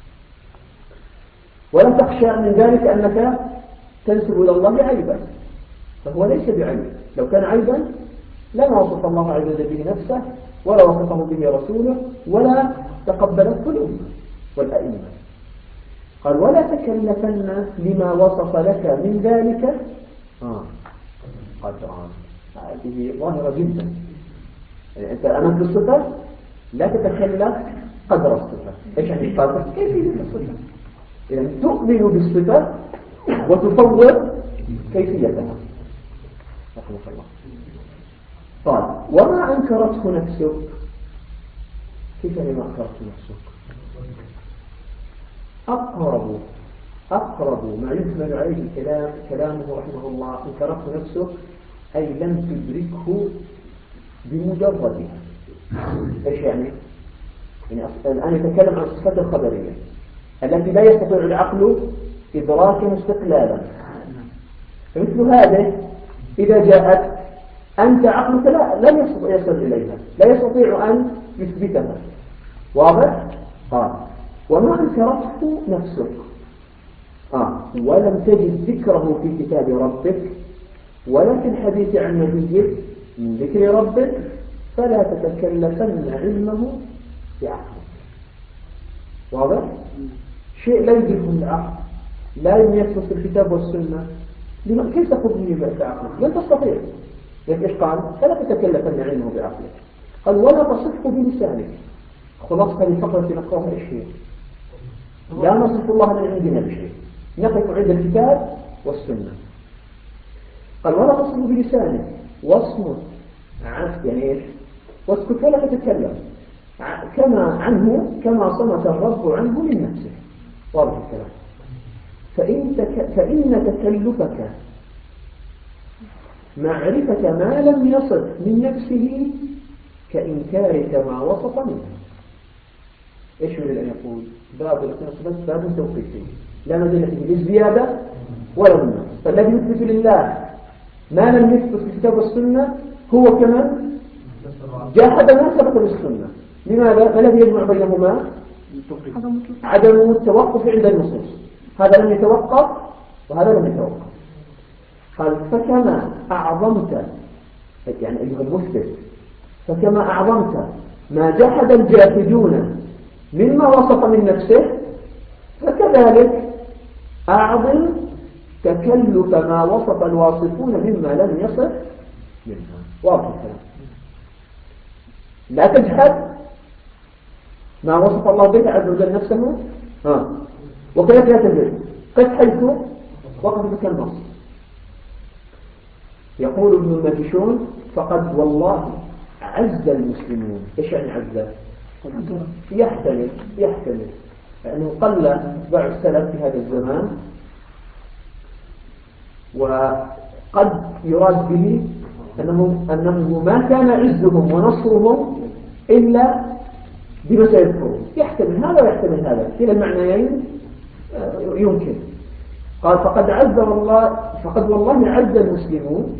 ولا تخشى من ذلك أنك تنسب إلى الله عيبا فهو ليس بعيب. لو كان عيبا لما وصف الله عز وجل به نفسه ولا وصفه به رسوله ولا تقبلته الأمة والأئمة. قال ولا تكلفن لما وصف لك من ذلك قدرا. هذه ظاهرة جدا. يعني أنت أمام الصفة لا تتكلف قدر الصفة. إيش يعني قدر؟ كيف يجب الصفة؟ يعني تؤمن بالصفة وتفوض كيفيتها. رحمة الله. قال وما أنكرته نفسك. كيف يعني ما أنكرته نفسك؟ أقرب ما يحمل عليه كلامه رحمه الله أنكرته نفسه أي لم تدركه بمجرده. إيش يعني؟ الآن يتكلم عن الصفات الخبرية التي لا يستطيع العقل إدراكها استقلالا. فمثل هذا إذا جاءت أنت عقلك لن يصل إليها لا يستطيع أن يثبتها. واضح؟ قال وما أنكرته نفسك ولم تجد ذكره في كتاب ربك ولا في الحديث عن نبيك من ذكر ربك فلا تتكلفن علمه بعقلك. واضح؟ شيء لا يدركه العقل لا يثبت في الكتاب والسنة كيف تقول به بعقلك؟ لن تستطيع. يعني إيش قال؟ فلا تتكلفن علمه بعقلك. قال ولا تصفه بلسانك. خلاص هذه الفقرة نقرأها إيش هي؟ لا نصف الله من عندنا بشيء نقف عند الكتاب والسنة. قال ولا تصفه بلسانك واصمت يعني إيش؟ واسكت ولا تتكلم كما صمت الرب عنه من نفسه. واضح الكلام. فإن تكلفك معرفة ما لم يصف من نفسه كإنكارك ما وصف منه. إيش يريد أن يقول؟ باب الصفات باب توقيفي لا مجال فيه للزيادة ولا للنقص. فالذي يثبت لله ما لم يثبت في الكتاب والسنة هو كمن جاحد ما ثبت بالسنة. لماذا؟ ما الذي يجمع بينهما؟ عدم التوقف عند النصوص. هذا لم يتوقف وهذا لم يتوقف. قال فكما أعظمت يعني أيها المثبت فكما أعظمت ما جحد الجاحدون مما وصف من نفسه فكذلك أعظم تكلف ما وصف الواصفون مما لم يصف منها. واضح الكلام. لا تجحد ما وصف الله به عز وجل نفسه وكيف يعتذر قد حيث وقف بك النص. يقول ابن الماجشون فقد والله عز المسلمون. إيش يعني عز؟ يحتمل لأنه قل اتباع السلف في هذا الزمان، وقد يراد به أنه ما كان عزهم ونصرهم إلا بما سيذكرون. يحتمل هذا ويحتمل هذا، كلا المعنيين يمكن. قال فقد والله عز المسلمون،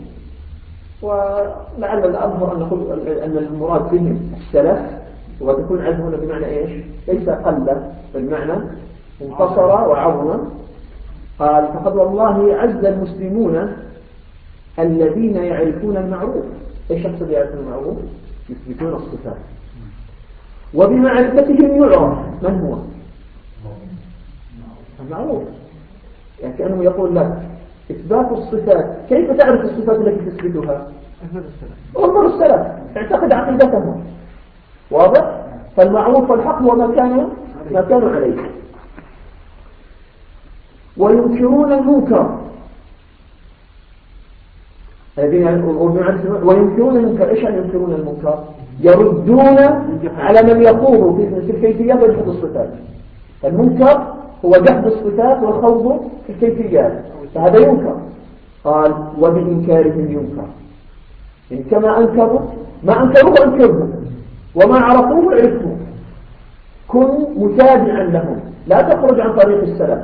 ولعل الأظهر أن نقول أن المراد بهم السلف، وتكون عز هنا بمعنى إيش؟ ليس قل، بالمعنى انتصر وعظم. قال فقد والله عز المسلمون الذين يعرفون المعروف. ايش يقصد يعرفون المعروف؟ يثبتون الصفات، وبمعرفتهم يعرف من هو المعروف. يعني كأنه يقول لك إثبات الصفات، كيف تعرف الصفات التي تثبتها؟ انظر السلف، اعتقد عقيدتهم، واضح؟ فالمعروف والحق هو ما كانوا عليه. وينكرون المنكر وينكرون المنكر. ايش يعني ينكرون المنكر؟ يردون على من يخوض في الكيفيات وجحد الصفات. المنكر هو جحد الصفات والخوض في الكيفيات، فهذا ينكر. قال وبإنكارهم ينكر، إن كما أنكروا ما أنكروه وما عرفوه عرفوه. كن متابعا لهم، لا تخرج عن طريق السلف.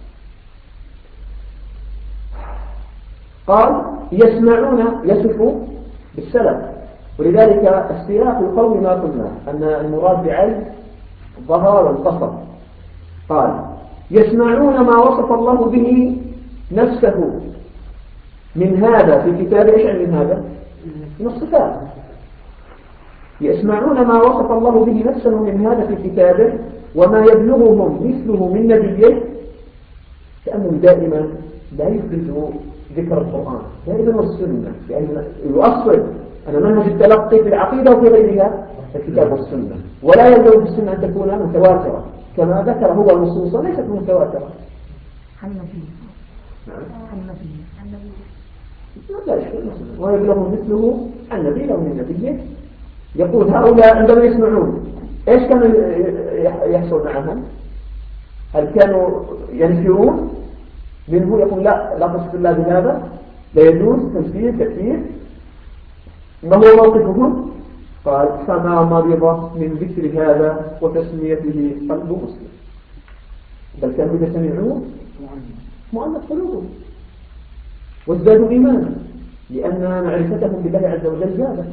قال يسمعون، يصفوا بالسلف، ولذلك السياق القوي ما قلنا أن المراد بعلم ظهر وانتصر. قال يسمعون ما وصف الله به نفسه من هذا في كتابه. ايش يعني من هذا؟ من الصفات. يسمعون ما وصف الله به نفسه من هذا في كتابه وما يبلغهم مثله من نبيه، كأنهم دائما لا يثبتوا ذكر القرآن دائما والسنة، لأن يؤصل أن منهج التلقي في العقيدة وفي غيرها الكتاب والسنة، ولا يلزم في السنة أن تكون متواترة كما ذكر هو نصوصا ليست متواترة. ويبلغهم مثله عن نبي أو من نبيه. يقول هؤلاء عندما يسمعون إيش كانوا يحصل معهم؟ هل كانوا ينفرون منه؟ يقول لا تصف الله بهذا، لا يجوز تنفير كثير. ما هو موقفهم؟ قال فما مرض من ذكر هذا وتسميته قلب مسلم، بل كانوا إذا سمعوه مؤنث قلوبهم وازدادوا إيمانا، لأن معرفتهم بالله عز وجل زادت.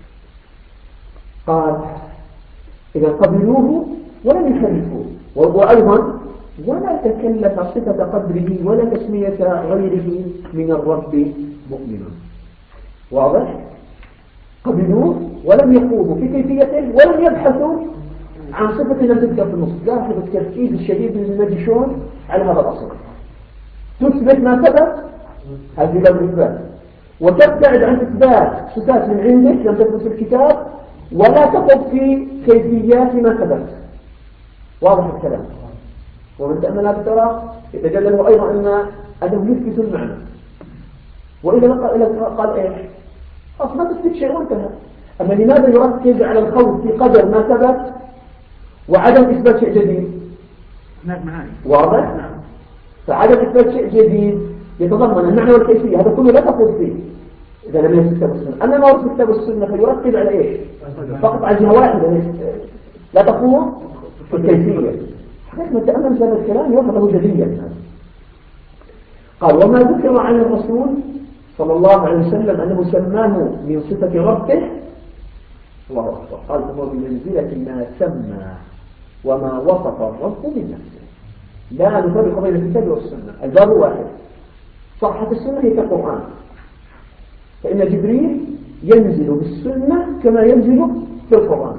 قال إذا قبلوه ولم يحرفوه، وأيضا ولا تكلف صفة قدره ولا تسمية غيره من الرب مؤمنا. واضح؟ قبلوه ولم يخوضوا في كيفيته ولم يبحثوا عن صفة لم تذكر في النص. لاحظ التركيز الشديد من الماجشون على هذا الأصل. تثبت ما ثبت، هذه باب الإثبات، وتبتعد عن إثبات صفات من عندك لم تثبت في الكتاب، ولا تخوض في كيفيات ما ثبت. واضح الكلام؟ ومن تأمل هذا ترى يتجلى له أيضا أنه يثبت المعنى، وإذا قال إيش؟ أصلا تثبت شيء وانتهى. أما لماذا يركز على الخوض في قدر ما ثبت وعدم إثبات شيء جديد؟ واضح؟ فعدم إثبات شيء جديد يتضمن المعنى والكيفية، هذا كله لا تخوض فيه إذا لم يثبت كتاب السنة. أما ما ورد كتاب السنة فيركز على إيش؟ فقط على جهة واحدة، لا تخوض في الكيفية. حيث نتأمل هذا الكلام يظهر له جديا. قال وما ذكر عن الرسول صلى الله عليه وسلم أنه سماه من صفة ربه، الله أكبر، قال فهو بمنزلة ما سمى وما وصف الرب من نفسه. لا نفرق بين الكتاب والسنة، الباب واحد. صحة السنة هي كالقرآن، فإن جبريل ينزل بالسنة كما ينزل في القرآن.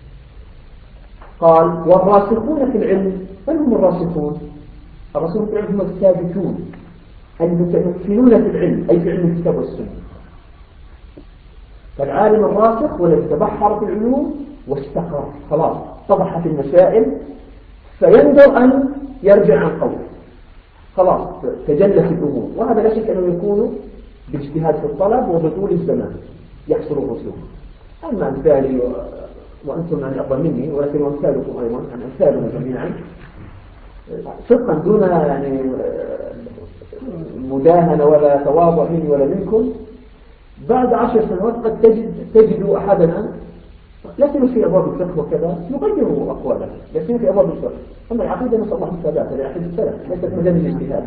قال والراسخون في العلم. من هم الراسخون؟ الراسخون في العلم هم الثابتون المتمكنون في العلم، أي في علم الكتاب والسنة. فالعالم الراسخ والذي تبحر في العلوم واستقر خلاص اتضحت المسائل فينظر أن يرجع عن قوله، خلاص تجلت الأمور. وهذا لا شك أنه يكون باجتهاد في الطلب وبطول الزمان يحصل الرسوخ. أما أمثالي وأنتم يعني أفضل مني، ولكن أمثالكم أيضا عن أمثالنا جميعا صدقا دون يعني مداهنة ولا تواضع مني ولا منكم، بعد 10 سنوات قد تجد أحدنا لكن في أبواب الفقه وكذا يغير أقواله، لكن في أبواب الفقه. أما العقيدة نسأل الله الثبات، هذا عقيدة السلف ليست مجال الاجتهاد.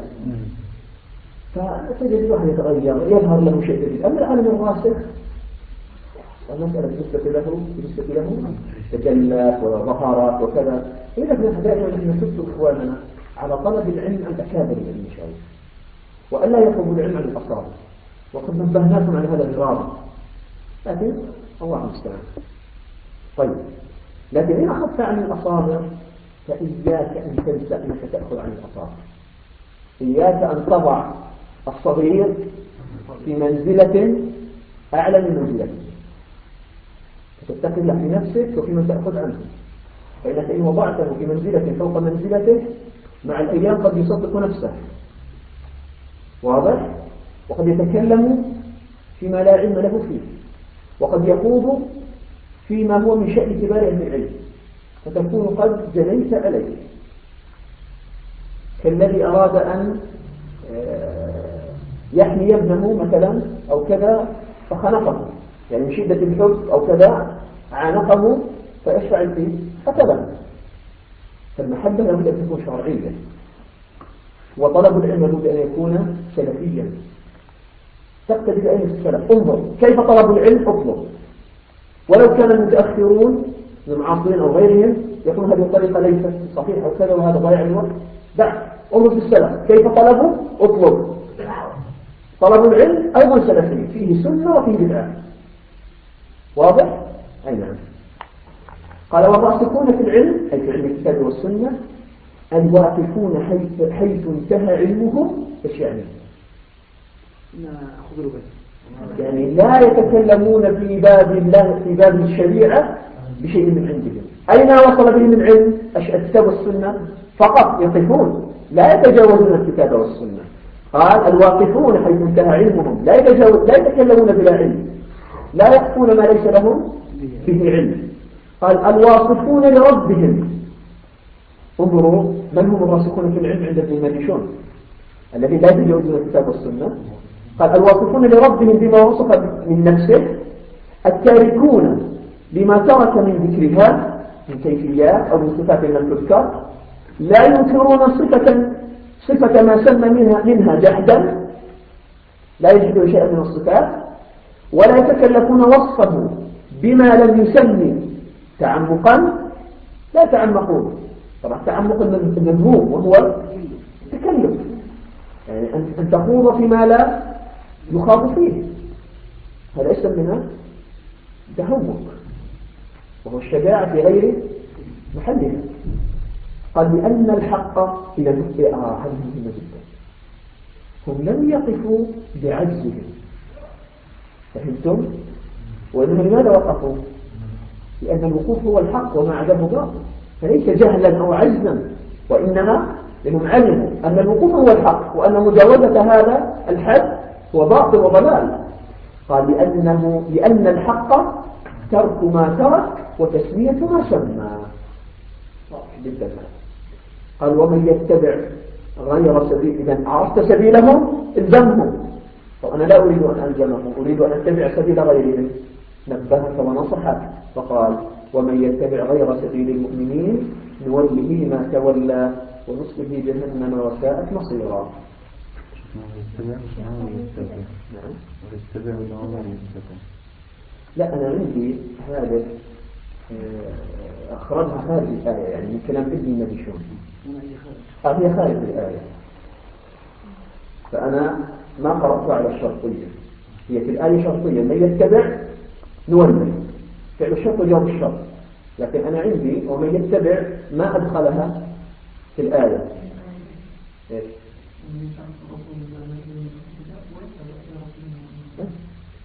فتجد الواحد يتغير، يظهر له شيء جديد. أما العالم الراسخ المسألة بالنسبة له تجلت وظهارات وكذا. إذا كنا دائما نحن نحث إخواننا على طلب العلم عند أكابر العلم شوي، وألا يطلبوا العلم عن الأصابع، وقد نبهناكم على هذا الإرادة، لكن الله المستعان. طيب، لكن إن أخذت عن الأصابع فإياك أن تنسى أنك تأخذ عن الأصابع. إياك أن تضع الصغير في منزلة أعلى من منزلته، فتتقي الله في نفسك وفي من تأخذ عنه، فإنك إن وضعته في منزلة فوق منزلته مع الأيام قد يصدق نفسه، واضح؟ وقد يتكلم فيما لا علم له فيه، وقد يخوض فيما هو من شأن كبار أهل العلم، فتكون قد جنيت عليه. كالذي أراد أن يحمي ابنه مثلا أو كذا فخنقه، يعني من شدة الحب أو كذا عانقه، فيشفع فيه فكذا. فالمحبة لابد أن تكون شرعية، وطلب العلم لابد أن يكون سلفيا، تقتدي بأين السلف. انظر كيف طلب العلم، اطلب. ولو كان المتأخرون من المعاصرين أو غيرهم يقول هذه الطريقة ليست صحيحة وكذا وهذا ضيع الوقت، دع. انظر في السلف كيف طلبوا، اطلب. طلب العلم أيضا سلفي، فيه سنة وفيه بدعة، واضح؟ أي نعم. قال والراسخون في العلم أي في علم الكتاب والسنة الواقفون حيث انتهى علمهم. ايش يعني؟ يعني لا يتكلمون في باب الله في باب الشريعة بشيء من عندهم. أين وصل بهم العلم؟ الكتاب والسنة فقط، يقفون لا يتجاوزون الكتاب والسنة. قال الواقفون حيث انتهى علمهم، لا يتكلمون بلا علم، لا يقفون ما ليس لهم به علم. قال الواقفون لربهم. انظروا من هم الراسخون في العلم عند ابن المالشون الذين لا يتجاوزون الكتاب والسنة. قال الواقفون لربهم بما وصف من نفسه، التاركون لما ترك من ذكرها من كيفيات أو من صفات لم تذكر، لا ينكرون صفة ما سمى منها جحدا، لا يجحدون شيئا من الصفات، ولا يتكلفون وصفه بما لم يسمي تعمقا، لا تعمقون. طبعا تعمق المذموم وهو التكلف، يعني أن تخوض فيما لا يخاض فيه، هذا اسم منها تهوك، وهو الشجاعة في غير محلها. قال لأن الحق إلى هذه مهمة جدا. هم لم يقفوا بعجزهم، فهمتم؟ وإنما لماذا وقفوا؟ لأن الوقوف هو الحق وما عداه باطل، فليس جهلا أو عجزا، وإنما لأنهم علموا أن الوقوف هو الحق وأن مجاوزة هذا الحد هو باطل وضلال. قال لأن الحق ترك ما ترك وتسمية ما سمى. جدا. قال ومن يتبع غير سبيل، إذا عرفت سبيلهم الزمهم. وأنا لا أريد أن ألزمهم، أريد أن أتبع سبيل غيرهم. نبهك ونصحك فقال ومن يتبع غير سبيل المؤمنين نوله ما تولى ونصله جهنم وساءت مصيرا. لا أنا عندي هذا أخرجها خارج الآية، يعني من كلام ابن المالشون. هي خارج الآية، فأنا ما قرأتها على الشرطية. هي في الآية شرطية، من يتبع نولي فعل الشرط وجواب الشرط، لكن أنا عندي ومن يتبع ما أدخلها في الآية. إيش؟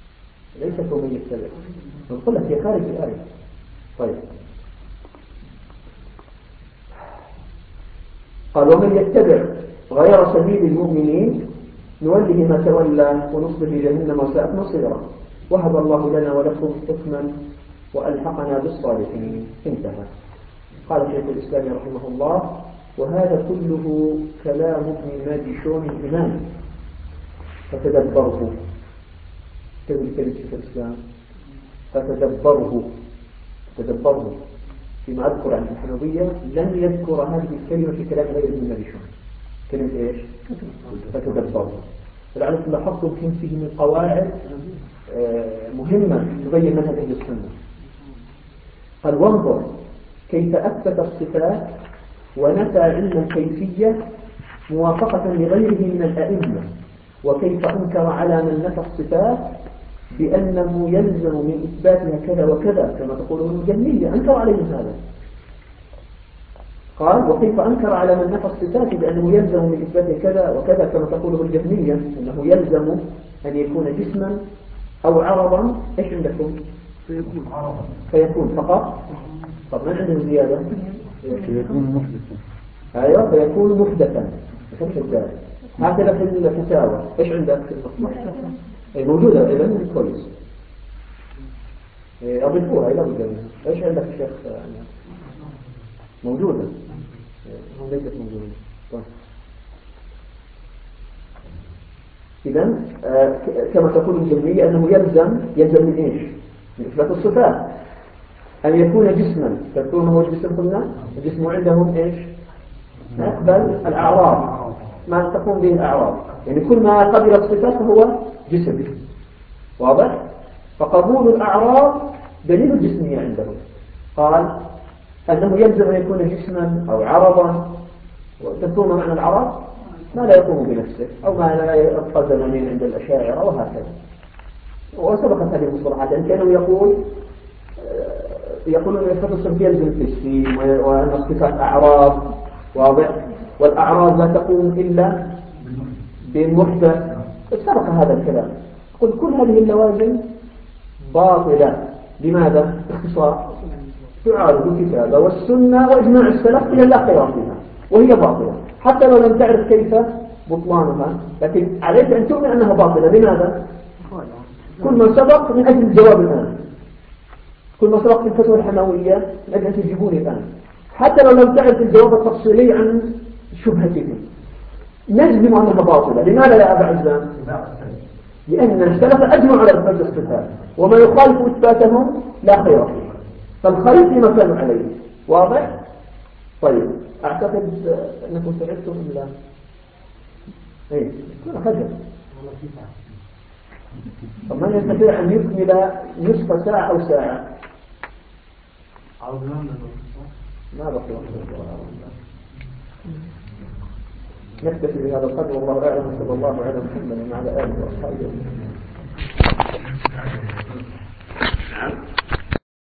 ليست ومن يتبع، نقول لك هي خارج الآية. طيب قال ومن يتبع غير سبيل المؤمنين نوله ما تولى ونصله جهنم وساءت مصيرا وهب الله لنا ولكم حكما وألحقنا بالصالحين. انتهى. قال شيخ الإسلام رحمه الله وهذا كله كلام ابن ماجشون الإمام فتدبره. تقول كلمة شيخ الإسلام فتدبره فيما أذكر عن الحنوية لم يذكر هذه الكلمة في كلام غير ابن ماجشون. كلمة إيش؟ فتدبره. لعلكم لاحظتم كم فيه من قواعد مهمة تبين منهج أهل السنة. قال وانظر كيف أثبت الصفات ونفى علم الكيفية موافقة لغيره من الأئمة وكيف أنكر على من نفى الصفات بأنه يلزم من إثباتها كذا وكذا كما تقوله الجهمية أنكر عليهم هذا. قال وكيف أنكر على من نفى الصفات بأنه يلزم من إثباتها كذا وكذا كما تقوله الجهمية أنه يلزم أن يكون جسما أو عرضا. إيش عندكم؟ فيكون فقط. طب من عنده زيادة؟ فيكون محدثا. أيوة فيكون محدثا. هكذا في الفتاوى. إيش عندك في المصنع؟ أي موجودة إذا مو كويس. أضيفوها إلى بجانب. إيش عندك الشيخ؟ موجودة. ليست موجودة. طيب. إذن كما تقول الجهمية أنه يلزم من إيش؟ من إثبات الصفات أن يكون جسما. تذكرون هو الجسم قلنا؟ الجسم عندهم إيش؟ بل الأعراض ما تقوم به الأعراض يعني كل ما قبل الصفات فهو جسم. واضح؟ فقبول الأعراض دليل الجسمية عندهم. قال أنه يلزم أن يكون جسما أو عرضا. تذكرون معنى العرض؟ ما لا يقوم بنفسه أو ما لا يبقى زمنين عند الأشاعرة وهكذا. وسبقت هذه المصطلحات أن كانوا يقولون أن الصفات يلزم التجسيم وأن الصفات أعراض. واضح؟ والأعراض لا تقوم إلا بالمحدث. سبق هذا الكلام. قل كل هذه اللوازم باطلة. لماذا؟ باختصار تعارض الكتاب والسنة وإجماع السلف إلى لا خيار فيها وهي باطلة حتى لو لم تعرف كيف بطلانها لكن عليك أن تؤمن أنها باطلة. لماذا؟ كل ما سبق من أجل الجواب الآن. كل ما سبق في الفتوى الحموية من أجل أن تجيبوني الآن حتى لو لم تعرف الجواب التفصيلي عن شبهتكم نجزم أنها باطلة. لماذا يا أبا عزام؟ لأن السلف أجمعوا على إثبات الصفات وما يخالف إثباتهم لا خير فيه فالخير فيما كانوا عليه. واضح؟ طيب أعتقد أنكم سمعتم أم لا؟ إيه كنا خجل. طب من يستطيع أن يكمل نصف ساعة أو ساعة؟ ما بقي وقت. نكتفي بهذا القدر والله أعلم. صلى الله على محمد وعلى آله وأصحابه.